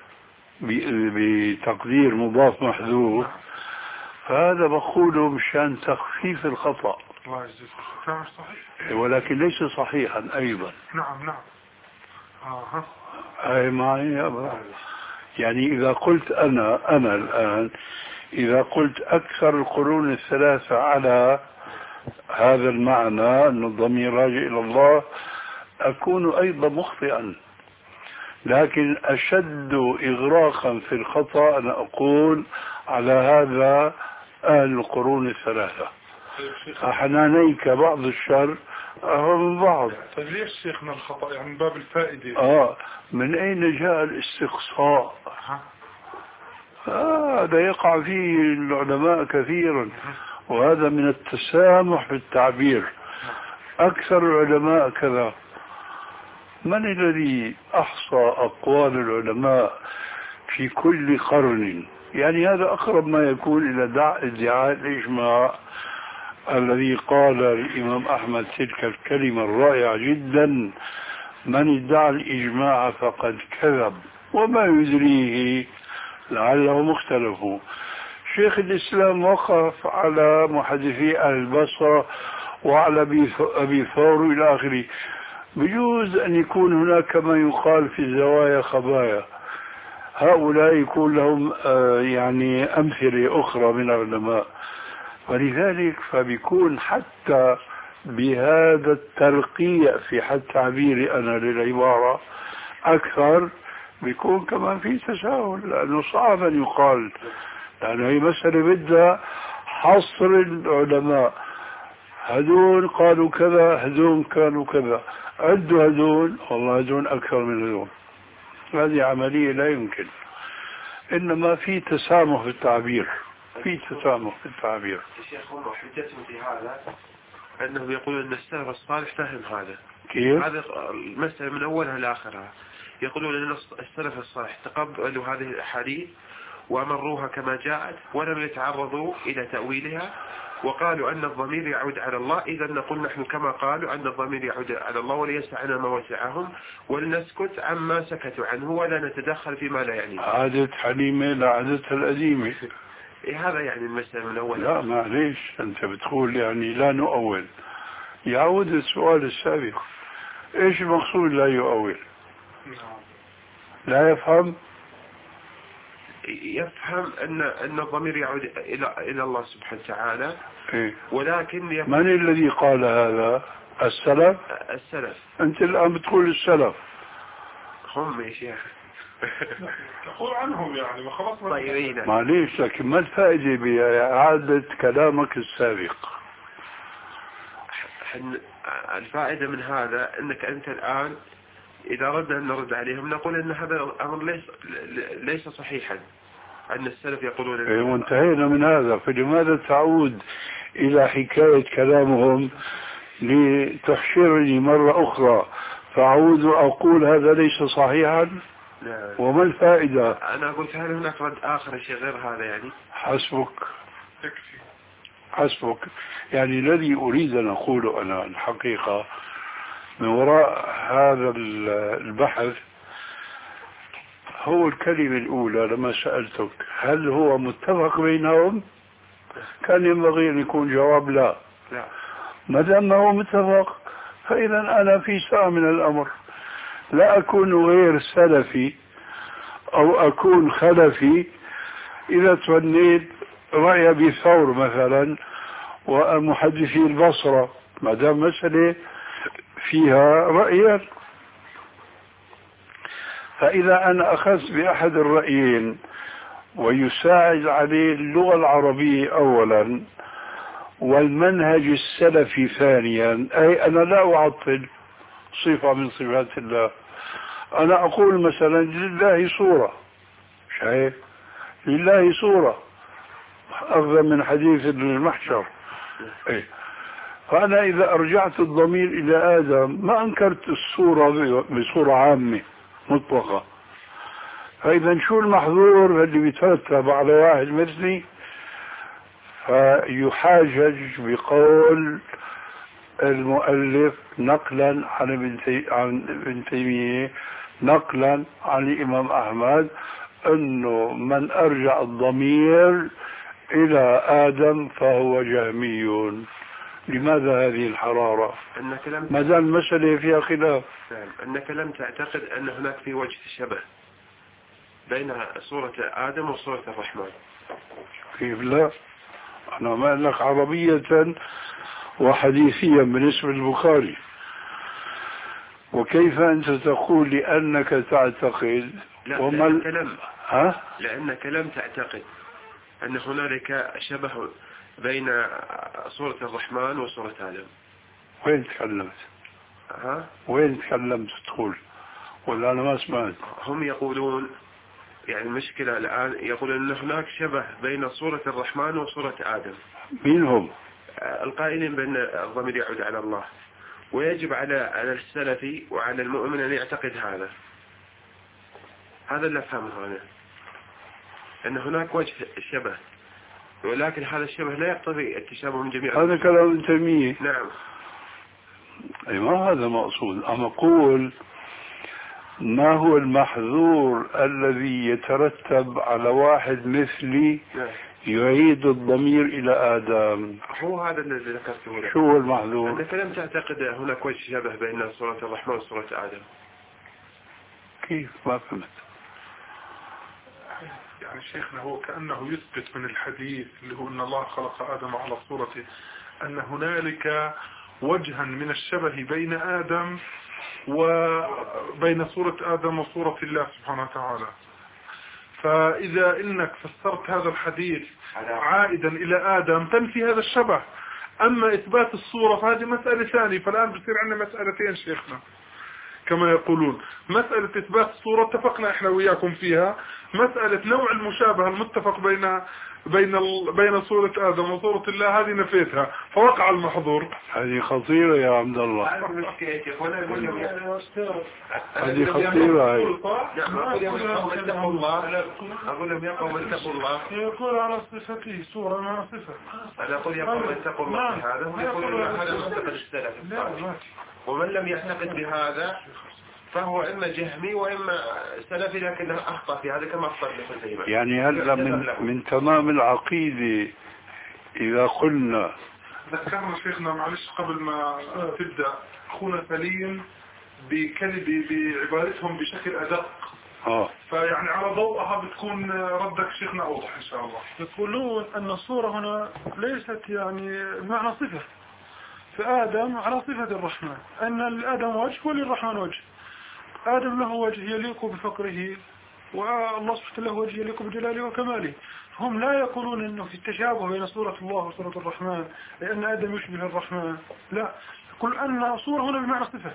بتقدير مضاف محذوف فهذا بقوله مشان تخفيف الخطأ، ولكن ليس صحيحا أيضا. نعم نعم. آه. أي معي يا أبا. يعني إذا قلت أنا أنا الآن إذا قلت أكثر القرون الثلاثة على هذا المعنى أن الضمير راجع إلى الله أكون أيضا مخطئا، لكن أشد إغراقا في الخطأ أنا أقول على هذا أهل القرون الثلاثة. أحنانيك بعض الشر أهو من بعض. طيب ليش شيخنا الخطأ يعني باب الفائدة؟ آه من أين جاء الاستقصاء؟ هذا آه يقع فيه العلماء كثيرا، وهذا من التسامح في التعبير. أكثر العلماء كذا. من الذي أحصى أقوال العلماء في كل قرن؟ يعني هذا أقرب ما يكون إلى ادعاء الإجماع الذي قال الإمام أحمد تلك الكلمة الرائعة جدا: من ادعى الإجماع فقد كذب وما يدريه لعلهم اختلفوا. شيخ الإسلام وقف على محدثي أهل البصرة وعلى أبي ثور إلى آخره. بجوز أن يكون هناك ما يقال في الزوايا خبايا، هؤلاء يكون لهم يعني أمثلة أخرى من العلماء، ولذلك فبيكون حتى بهذا الترقيع في حد تعبيري أنا للعبارة أكثر بيكون كمان في تساهل، لأنه صعب أن يقال، لأنه هي مسألة بدها حصر العلماء. هدول قالوا كذا، هدول كانوا كذا، عدوا هدول، والله هدول أكثر من هدول. هذه عملية لا يمكن، إنما في تسامح في التعبير، في تسامح في التعبير. الشيخ هم حجتهم في هذا أنهم يقولون أن السلف الصالح فهم هذا. كيف؟ هذا المسألة من أولها لآخرها. يقولون أن السلف الصالح تقبلوا هذه الأحاديث وأمروها كما جاءت ولم يتعرضوا إلى تأويلها، وقالوا أن الضمير يعود على الله. إذا نقول نحن كما قالوا أن الضمير يعود على الله وليسعنا ما وسعهم، ولنسكت عما سكتوا عنه ولا نتدخل فيما لا يعني. عادة حليمة لعادتها القديمة. إيه هذا يعني المسألة من أول. لا معليش، أنت بتقول يعني لا نؤول. يعود السؤال السابق، إيش المقصود لا يؤول؟ لا يفهم؟ يفهم أن أن الضمير يعود إلى إلى الله سبحانه وتعالى. إيه؟ ولكن يفهم. من الذي قال هذا؟ السلف؟ السلف. أنت الآن بتقول السلف. هم يا شيخ. تقول عنهم يعني ما خلصنا. طيب معليش، لكن ما الفائدة بإعادة كلامك السابق؟ الفائدة من هذا أنك أنت الآن إذا ردنا أن نرد عليهم نقول أن هذا الأمر ليس ليس صحيحا، أن السلف يقولون. إيه وانتهينا من هذا، فلماذا تعود إلى حكاية كلامهم لتحشرني مرة أخرى فأعود أقول هذا ليس صحيحا؟ لا. وما الفائدة؟ أنا قلت هل هناك رد آخر شيء غير هذا يعني؟ حسبك تكفي. حسبك. يعني الذي أريد أن أقوله أنا الحقيقة من وراء هذا البحث هو الكلمة الأولى لما سألتك هل هو متفق بينهم؟ كان ينبغي أن يكون جواب لا. لا. ما دام هو متفق فإذا أنا في ساعة من الأمر لا أكون غير سلفي أو أكون خلفي إذا توليت رأي أبي ثور مثلا ومحدثي البصرة، ما دام مسألة فيها رأيين. فإذا أنا أخذت بأحد الرأيين ويساعد عليه اللغة العربية أولا والمنهج السلفي ثانيا، أي أنا لا أعطل صفة من صفات الله. أنا أقول مثلا لله صورة، شايف؟ لله صورة أخذ من حديث المحشر. إيه؟ فأنا إذا أرجعت الضمير إلى آدم ما أنكرت الصورة بصورة عامة مطلقة. فإذا شو المحظور اللي بيترتب على واحد مثلي؟ فيحاجج بقول المؤلف نقلا عن ابن تيمية نقلا عن الإمام أحمد أنه من أرجع الضمير إلى آدم فهو جهمي. لماذا هذه الحرارة؟ أنك لم ما زال المسألة فيها خلاف. نعم. أنك لم تعتقد أن هناك في وجه شبه بين صورة آدم وصورة الرحمن. كيف لا؟ أنا ما لك عربية وحديثيا بالنسبة للبخاري. وكيف أنت تقول لأنك تعتقد؟ لا وما لأنك لم ها؟ لأنك لم تعتقد أن هنالك شبه بين صورة الرحمن وصورة آدم. وين تكلمت؟ ها؟ وين تكلمت تقول؟ ولا أنا ما سمعت؟ هم يقولون يعني المشكلة الآن يقولون أن هناك شبه بين صورة الرحمن وصورة آدم. مين هم؟ القائلين بأن الضمير يعود على الله، ويجب على على السلفي وعلى المؤمن أن يعتقد هذا. هذا اللي أفهمه أنا، أن هناك وجه شبه، ولكن هذا الشبه لا يقتضي التشابه من جميع. هذا كلام ابن تيمية. نعم. أي ما هذا مقصود. أما أقول ما هو المحذور الذي يترتب على واحد مثلي يعيد الضمير إلى آدم؟ هو هذا الذي ذكرته لك. شو هو المحذور؟ أنك لم تعتقد هناك وجه شبه بين صورة الرحمن وصورة آدم. كيف؟ ما فهمت. يعني شيخنا هو كأنه يثبت من الحديث اللي هو أن الله خلق آدم على صورته أن هنالك وجها من الشبه بين آدم وبين صورة آدم وصورة الله سبحانه وتعالى. فإذا إنك فسرت هذا الحديث عائدا إلى آدم تنفي هذا الشبه. أما إثبات الصورة فهذه مسألة ثانية. فالآن بصير عندنا مسألتين شيخنا كما يقولون. مسألة إثبات الصورة اتفقنا إحنا وياكم فيها. مسألة نوع المشابهة المتفق بين بين ال... بين صورة آدم وصورة الله هذه نفيتها فوقع المحظور. هذه خطيرة يا عبد الله. هذه خطيرة. أقول لهم يا قوم اتقوا الله. يقول على صفته صورة مع صفة. أنا أقول يا قوم اتقوا الله هذا، هم يقولون هذا معتقد السلف. ومن لم يعتقد بهذا فهو إما جهمي وإما سلفي لكنه أخطأ في هذا كما أخطأ ابن تيمية. يعني هلا من من تمام العقيدة إذا قلنا ذكرنا شيخنا معلش قبل ما تبدأ أخونا سليم بكلمة بعبارتهم بشكل أدق. آه. فيعني على ضوءها بتكون ردك شيخنا أوضح إن شاء الله. يقولون أن الصورة هنا ليست يعني معنى صفة. فآدم على صفة الرحمن، أن الآدم وجه وللرحمن وجه. آدم له وجه يليق بفقره والله سبحانه له وجه يليق بجلاله وكماله. هم لا يقولون أنه في التشابه بين صورة الله وصورة الرحمن لأن آدم يشبه الرحمن، لا، يقول أن صورة هنا بمعنى صفة.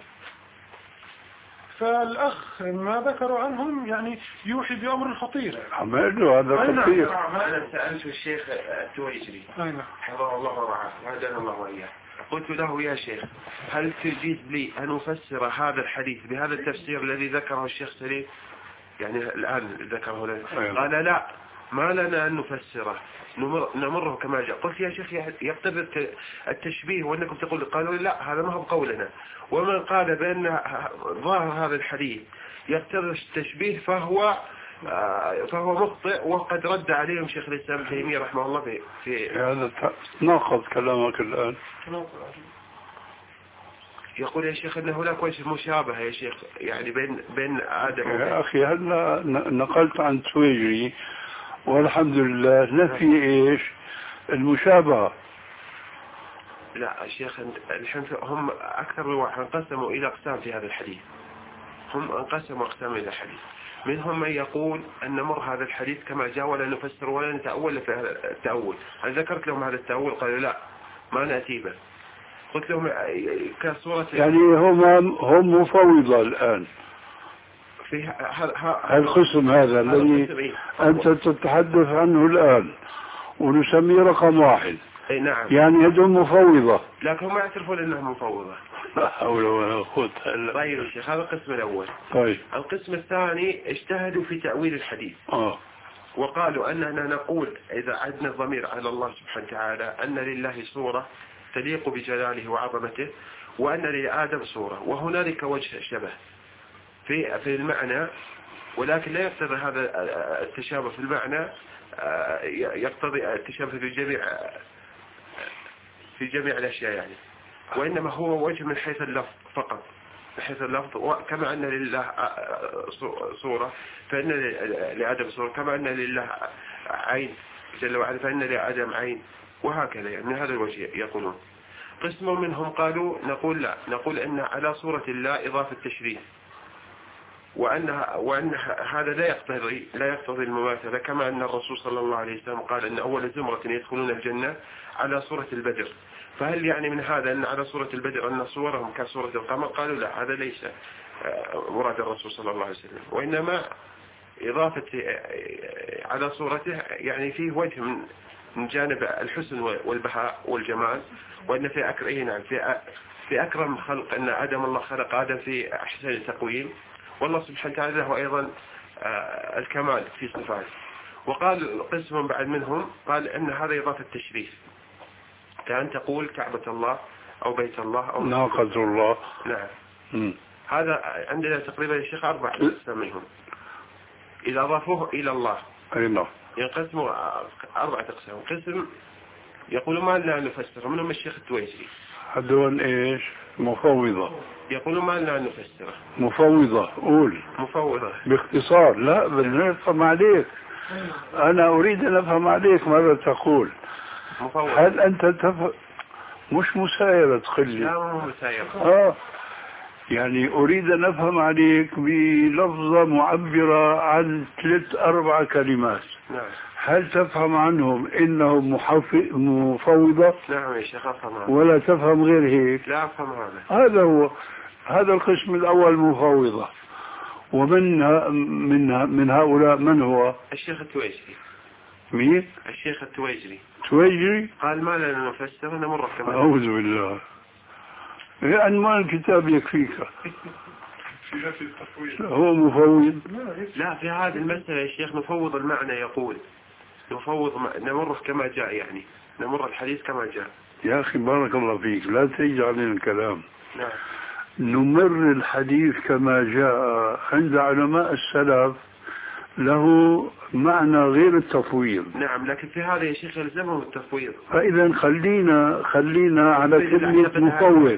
فالأخ ما ذكروا عنهم يعني يوحي بأمر خطير. عمله هذا خطير. أنا سألت الشيخ التويجري حفظه الله ورعاه وهدانا الله وإياه، قلت له يا شيخ هل تجيز لي أن أفسر هذا الحديث بهذا التفسير الذي ذكره الشيخ سليم يعني الآن ذكره لنا؟ قال لا، ما لنا أن نفسره، نمر نمره كما جاء. قلت يا شيخ يقتضي التشبيه وأنكم تقول. قالوا لا، هذا ما هو قولنا، ومن قال بأن ظاهر هذا الحديث يقتضي التشبيه فهو فهو مخطئ، وقد رد عليهم شيخ الإسلام ابن تيمية رحمه الله في في هذا ناقض كلامك الآن. يقول يا شيخ أن هناك وجه مشابه يا شيخ يعني بين بين آدم يا أخي هلا نقلت عن تويجري والحمد لله نفي إيش المشابهة. لا يا شيخ الحين هم أكثر من واحد انقسموا إلى أقسام في هذا الحديث. هم انقسموا أقسام إلى الحديث. منهم من يقول أن نمر هذا الحديث كما جاء ولا نفسر ولا نتأول في هذا التأول. أنا ذكرت لهم هذا التأول قالوا لا ما نأتي به. قلت لهم كصورة يعني هم هم مفوضة الآن في القسم هذا الذي أنت تتحدث عنه الآن ونسميه رقم واحد. اي نعم. يعني هذول مفوضة لكن هم يعترفون انهم مفوضة. لا حول ولا قوة الا بالله. طيب يا شيخ هذا القسم الاول. طيب القسم الثاني اجتهدوا في تأويل الحديث. اه وقالوا اننا نقول اذا عدنا الضمير على الله سبحانه وتعالى ان لله صورة تليق بجلاله وعظمته وان لآدم صورة وهنالك وجه شبه في في المعنى، ولكن لا يقتضي هذا التشابه في المعنى يقتضي التشابه في جميع في جميع الأشياء يعني، وإنما هو وجه من حيث اللفظ فقط، من حيث اللفظ. كما أن لله صورة فإن لآدم صورة، كما أن لله عين جل وعلا فإن لآدم عين، وهكذا يعني من هذا الوجه يقولون. قسم منهم قالوا نقول لا، نقول أن على صورة الله إضافة تشريف وأن وأن هذا لا يقتضي لا يقتضي المماثلة، كما أن الرسول صلى الله عليه وسلم قال أن أول زمرة يدخلون الجنة على صورة البدر. فهل يعني من هذا أن على صورة البدر أن صورهم كصورة القمر؟ قالوا لا، هذا ليس مراد الرسول صلى الله عليه وسلم، وإنما إضافة على صورته يعني فيه وجه من من جانب الحسن والبهاء والجمال، وأن في أكرم نعم في في أكرم خلق أن آدم الله خلق آدم في أحسن تقويم، والله سبحانه وتعالى له أيضا الكمال في صفاته. وقال قسم بعد منهم قال أن هذا إضافة تشريف، كأن تقول كعبة الله أو بيت الله أو ناقة الله. نعم. م. هذا عندنا تقريبا الشيخ أربع أقسام منهم إذا أضافوه إلى الله. أي نعم. ينقسموا أربعة أقسام. قسم يقولوا ما لنا نفسره، منهم الشيخ التويجري. هذول إيش؟ مفوضة. يقولوا ما لنا نفسره. مفوضة. قول. مفوضة. باختصار. لا بدنا نفهم عليك. أنا أريد أن أفهم عليك ماذا تقول. مفوضة. هل أنت تف... مش مسايرة تخلي؟ لا مو مسايرة. آه يعني أريد أن أفهم عليك بلفظة معبرة عن ثلاث أربع كلمات. نعم. هل تفهم عنهم إنهم مفوضة؟ نعم يا شيخ أفهم هذا. ولا تفهم غير هيك؟ لا أفهم هذا. هذا هو هذا القسم الأول مفوضة. ومن من من هؤلاء من هو؟ الشيخ التويجري. مين؟ الشيخ التويجري. تويجري؟ قال ما لنا نفسره نمر كمان. أعوذ بالله. يعني ما الكتاب يكفيك. هو مفوض. لا في هذه المسألة يا شيخ نفوض المعنى، يقول نفوض نمره كما جاء، يعني نمر الحديث كما جاء. يا أخي بارك الله فيك لا تيجي علينا الكلام. نعم. نمر الحديث كما جاء عند علماء السلف له معنى غير التفويض. نعم لكن في هذا يا شيخ يلزمهم التفويض. فإذا خلينا خلينا على كلمة مفوض.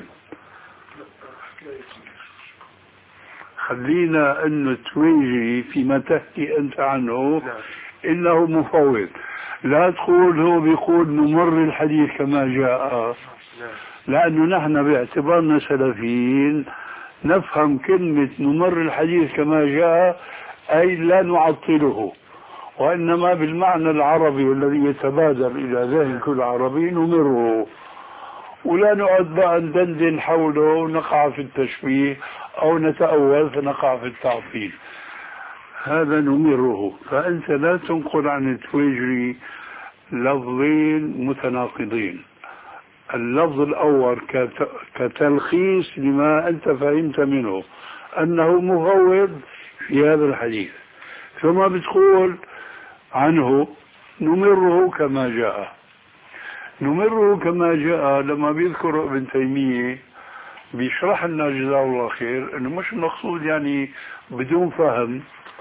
خلينا أنه التويجري فيما تحكي أنت عنه نعم. إنه مفوض. لا تقول هو بيقول نمر الحديث كما جاء. نعم. لأنه نحن باعتبارنا سلفيين نفهم كلمة نمر الحديث كما جاء أي لا نعطله، وإنما بالمعنى العربي والذي يتبادر إلى ذهن كل عربي نمره، ولا نقعد بقى ندندن حوله ونقع في التشبيه أو نتأول فنقع في التعطيل. هذا نمره. فأنت لا تنقل عن التويجري لفظين متناقضين. اللفظ الأول كتلخيص لما أنت فهمت منه أنه مفوض في هذا الحديث، ثم بتقول عنه نمره كما جاء. نمره كما جاء لما بيذكر ابن تيمية بيشرح لنا جزاه الله خير انه مش المقصود يعني بدون فهم،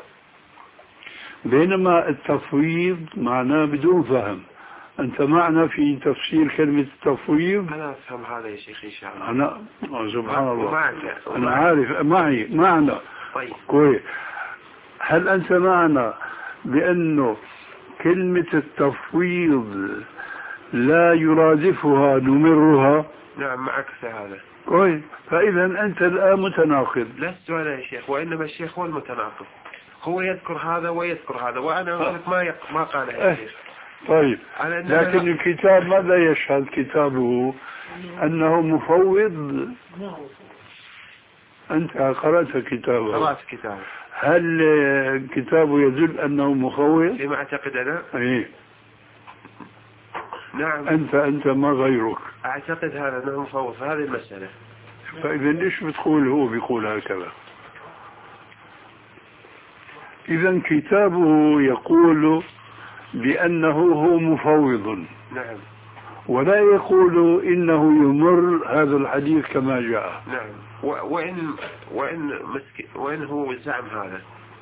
بينما التفويض معناه بدون فهم. انت معنا في تفسير كلمة التفويض؟ انا افهم هذا يا شيخ ان شاء الله. انا سبحان الله معك. انا عارف معي معنا. طيب كويس. هل انت معنا بانه كلمة التفويض لا يرادفها نمرها؟ نعم معك في هذا. كويس. فإذا أنت الآن متناقض. لست أنا يا شيخ، وإنما الشيخ هو المتناقض، هو يذكر هذا ويذكر هذا، وأنا أقول لك ما يق... ما قال يا شيخ. طيب لكن الكتاب ماذا يشهد كتابه؟ أنه مفوض. أنت قرأت كتابه؟ قرأت كتابه. هل كتابه يدل أنه مفوض؟ فيما أعتقد أنا؟ إيه. نعم. أنت أنت ما غيرك. أعتقد هذا أنه مفوض في هذه المسألة. فإذا ليش بتقول هو بيقول هكذا؟ إذا كتابه يقول بأنه هو مفوض. نعم. ولا يقول إنه يمر هذا الحديث كما جاء. نعم. وإن وإن مسك... وإن هو زعم هذا.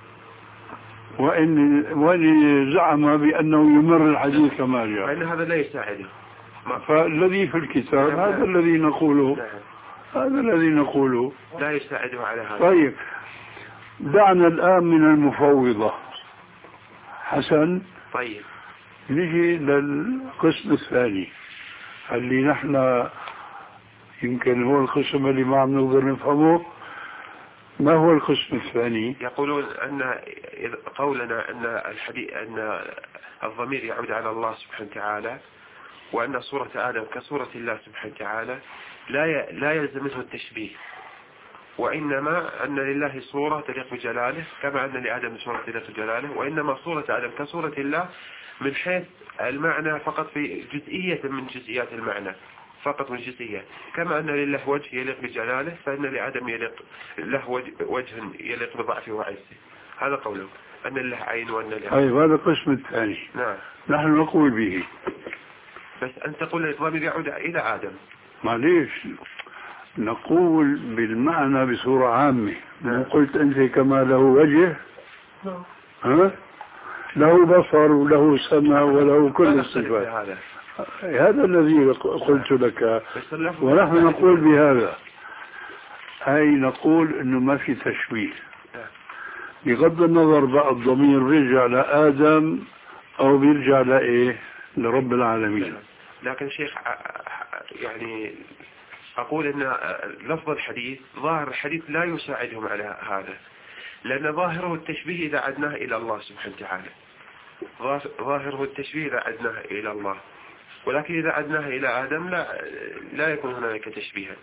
وإن وإن زعم بأنه يمر الحديث كما جاء. فإن هذا لا يساعده. فالذي في الكتاب نعم. هذا الذي نقوله. نعم. هذا الذي نقوله. لا يساعده على هذا. طيب دعنا الآن من المفوضة. حسن. طيب. نجي للقسم الثاني اللي نحن يمكن هو القسم اللي ما عم نقدر نفهمه، ما هو القسم الثاني؟ يقولون أن قولنا أن الحديث أن الضمير يعود على الله سبحانه وتعالى، وأن صورة آدم كصورة الله سبحانه وتعالى لا لا يلزم منه التشبيه، وإنما أن لله صورة تليق بجلاله كما أن لآدم صورة تليق بجلاله، وإنما صورة آدم كصورة الله من حيث المعنى فقط في جزئية من جزئيات المعنى فقط من جزئية، كما أن لله وجه يليق بجلاله فإن لآدم يليق له وجه يليق بضعفه وعجزه. هذا قوله أن لله عين وأن له. طيب هذا القسم الثاني. نعم. نحن نقول به. بس أنت تقول الضمير يعود إلى آدم. معليش، نقول بالمعنى بصورة عامة. نعم. قلت أنت كما له وجه، ها؟ له بصر وله سمع وله كل الصفات. هذا هذا الذي قلت لك، ونحن نقول بهذا، أي نقول أنه ما في تشبيه بغض النظر بقى الضمير بيرجع لآدم أو بيرجع لإيه لرب العالمين. لكن شيخ يعني أقول أن لفظ الحديث ظاهر الحديث لا يساعدهم على هذا، لأن ظاهره التشبيه إذا عدناه إلى الله سبحانه وتعالى، ظاهره التشبيه إذا عدناه إلى الله، ولكن إذا عدناه إلى آدم لا لا يكون هناك تشبيها.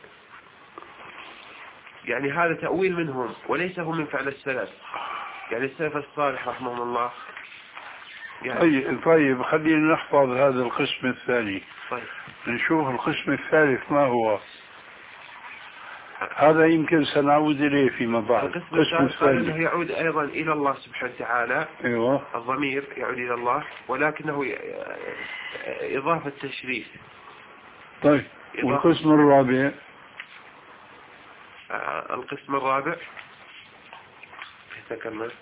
يعني هذا تأويل منهم وليس هو من فعل السلف، يعني السلف الصالح رحمه الله. يعني طيب طيب خلينا نحفظ هذا القسم الثاني. طيب نشوف القسم الثالث ما هو. هذا يمكن سنعود إليه فيما بعد. القسم الثاني يعود أيضا إلى الله سبحانه وتعالى. أيوة. الضمير يعود إلى الله ولكنه إضافة تشريف. طيب والقسم الرابع؟ القسم الرابع تكمل.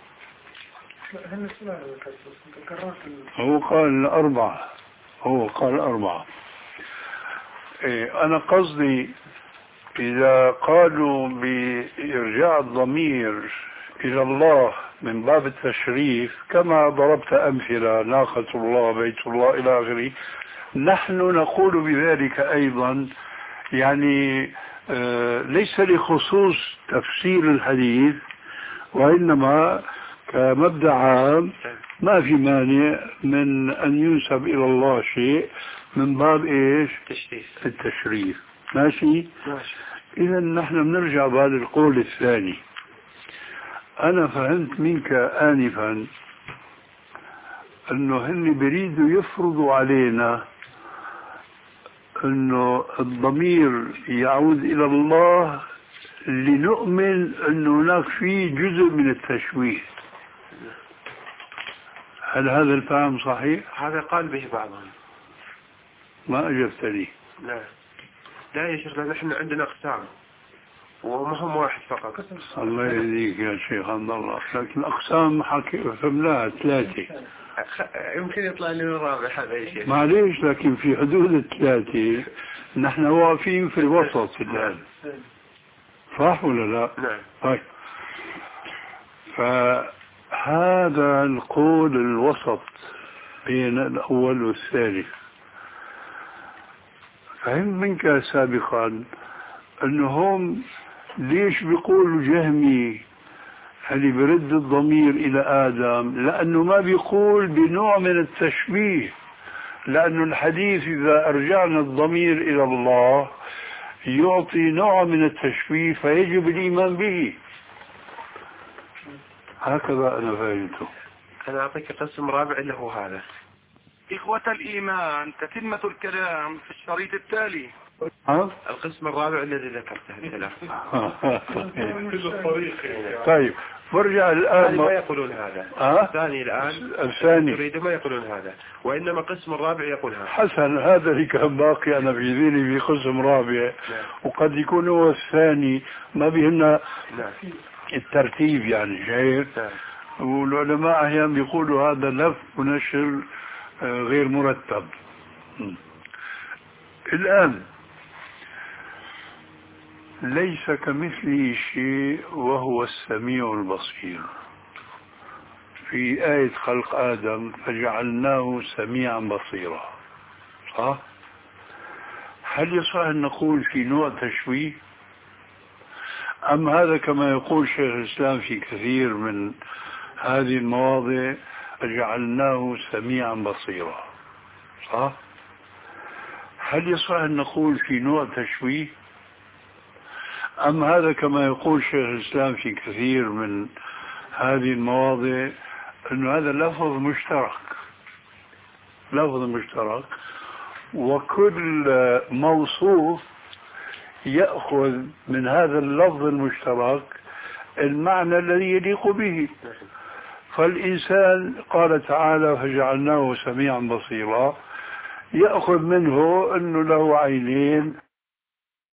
هو قال أربعة، هو قال أربعة. إيه أنا قصدي إذا قالوا بإرجاع الضمير إلى الله من باب التشريف كما ضربت أمثلة ناقة الله بيت الله إلى آخره، نحن نقول بذلك أيضا، يعني آه ليس لخصوص تفسير الحديث، وإنما كمبدأ عام ما في مانع من أن ينسب إلى الله شيء من باب إيش؟ تشريف. التشريف. ماشي؟ ماشي. إذا نحن بنرجع بعد القول الثاني. أنا فهمت منك آنفا أنه هن بريدوا يفرضوا علينا أنه الضمير يعود إلى الله لنؤمن أن هناك فيه جزء من التشويه. هل هذا الفهم صحيح؟ هذا قال به بعضهم. ما أجبتني. لا لا يا شيخ، نحن عندنا أقسام وما هم واحد فقط. الله يهديك يا شيخ عبد الله، لكن أقسام حكي فهمناها ثلاثة. يمكن يطلع لي الرابع هذا يا شيخ. معليش، لكن في حدود الثلاثة نحن واقفين في الوسط الآن. صح ولا لا؟ نعم. طيب فهذا القول الوسط بين الأول والثالث. فهم منك سابقا أنهم ليش بيقولوا جهمي اللي برد الضمير إلى آدم؟ لأنه ما بيقول بنوع من التشبيه، لأنه الحديث إذا أرجعنا الضمير إلى الله يعطي نوع من التشبيه فيجب الإيمان به. هكذا أنا فهمته. أنا أعطيك قسم رابع اللي هو هذا. إخوة الإيمان، تتمة الكلام في الشريط التالي. ها؟ القسم الرابع الذي ذكرته الثلاث. طيب برجع الآن. ما يقولون هذا. أه؟ الثاني الآن. الثاني. يريد ما يقولون هذا، وإنما قسم الرابع يقول هذا. حسن، هذا اللي كان باقي أنا في ذهني في قسم رابع. نعم. وقد يكون هو الثاني ما بهنا. نعم. الترتيب يعني شايف. نعم. والعلماء أحيانا بيقولوا هذا لف ونشر غير مرتب. الآن ليس كمثله شيء وهو السميع البصير. في آية خلق آدم فجعلناه سميعا بصيرا، صح؟ هل يصح أن نقول في نوع تشويه أم هذا كما يقول شيخ الإسلام في كثير من هذه المواضع جعلناه سميعا بصيرا؟ صح؟ هل يصح أن نقول في نوع تشويه؟ أم هذا كما يقول شيخ الإسلام في كثير من هذه المواضع أن هذا لفظ مشترك، لفظ مشترك، وكل موصوف يأخذ من هذا اللفظ المشترك المعنى الذي يليق به. فالإنسان قال تعالى فجعلناه سميعا بصيرا، يأخذ منه أنه له عينين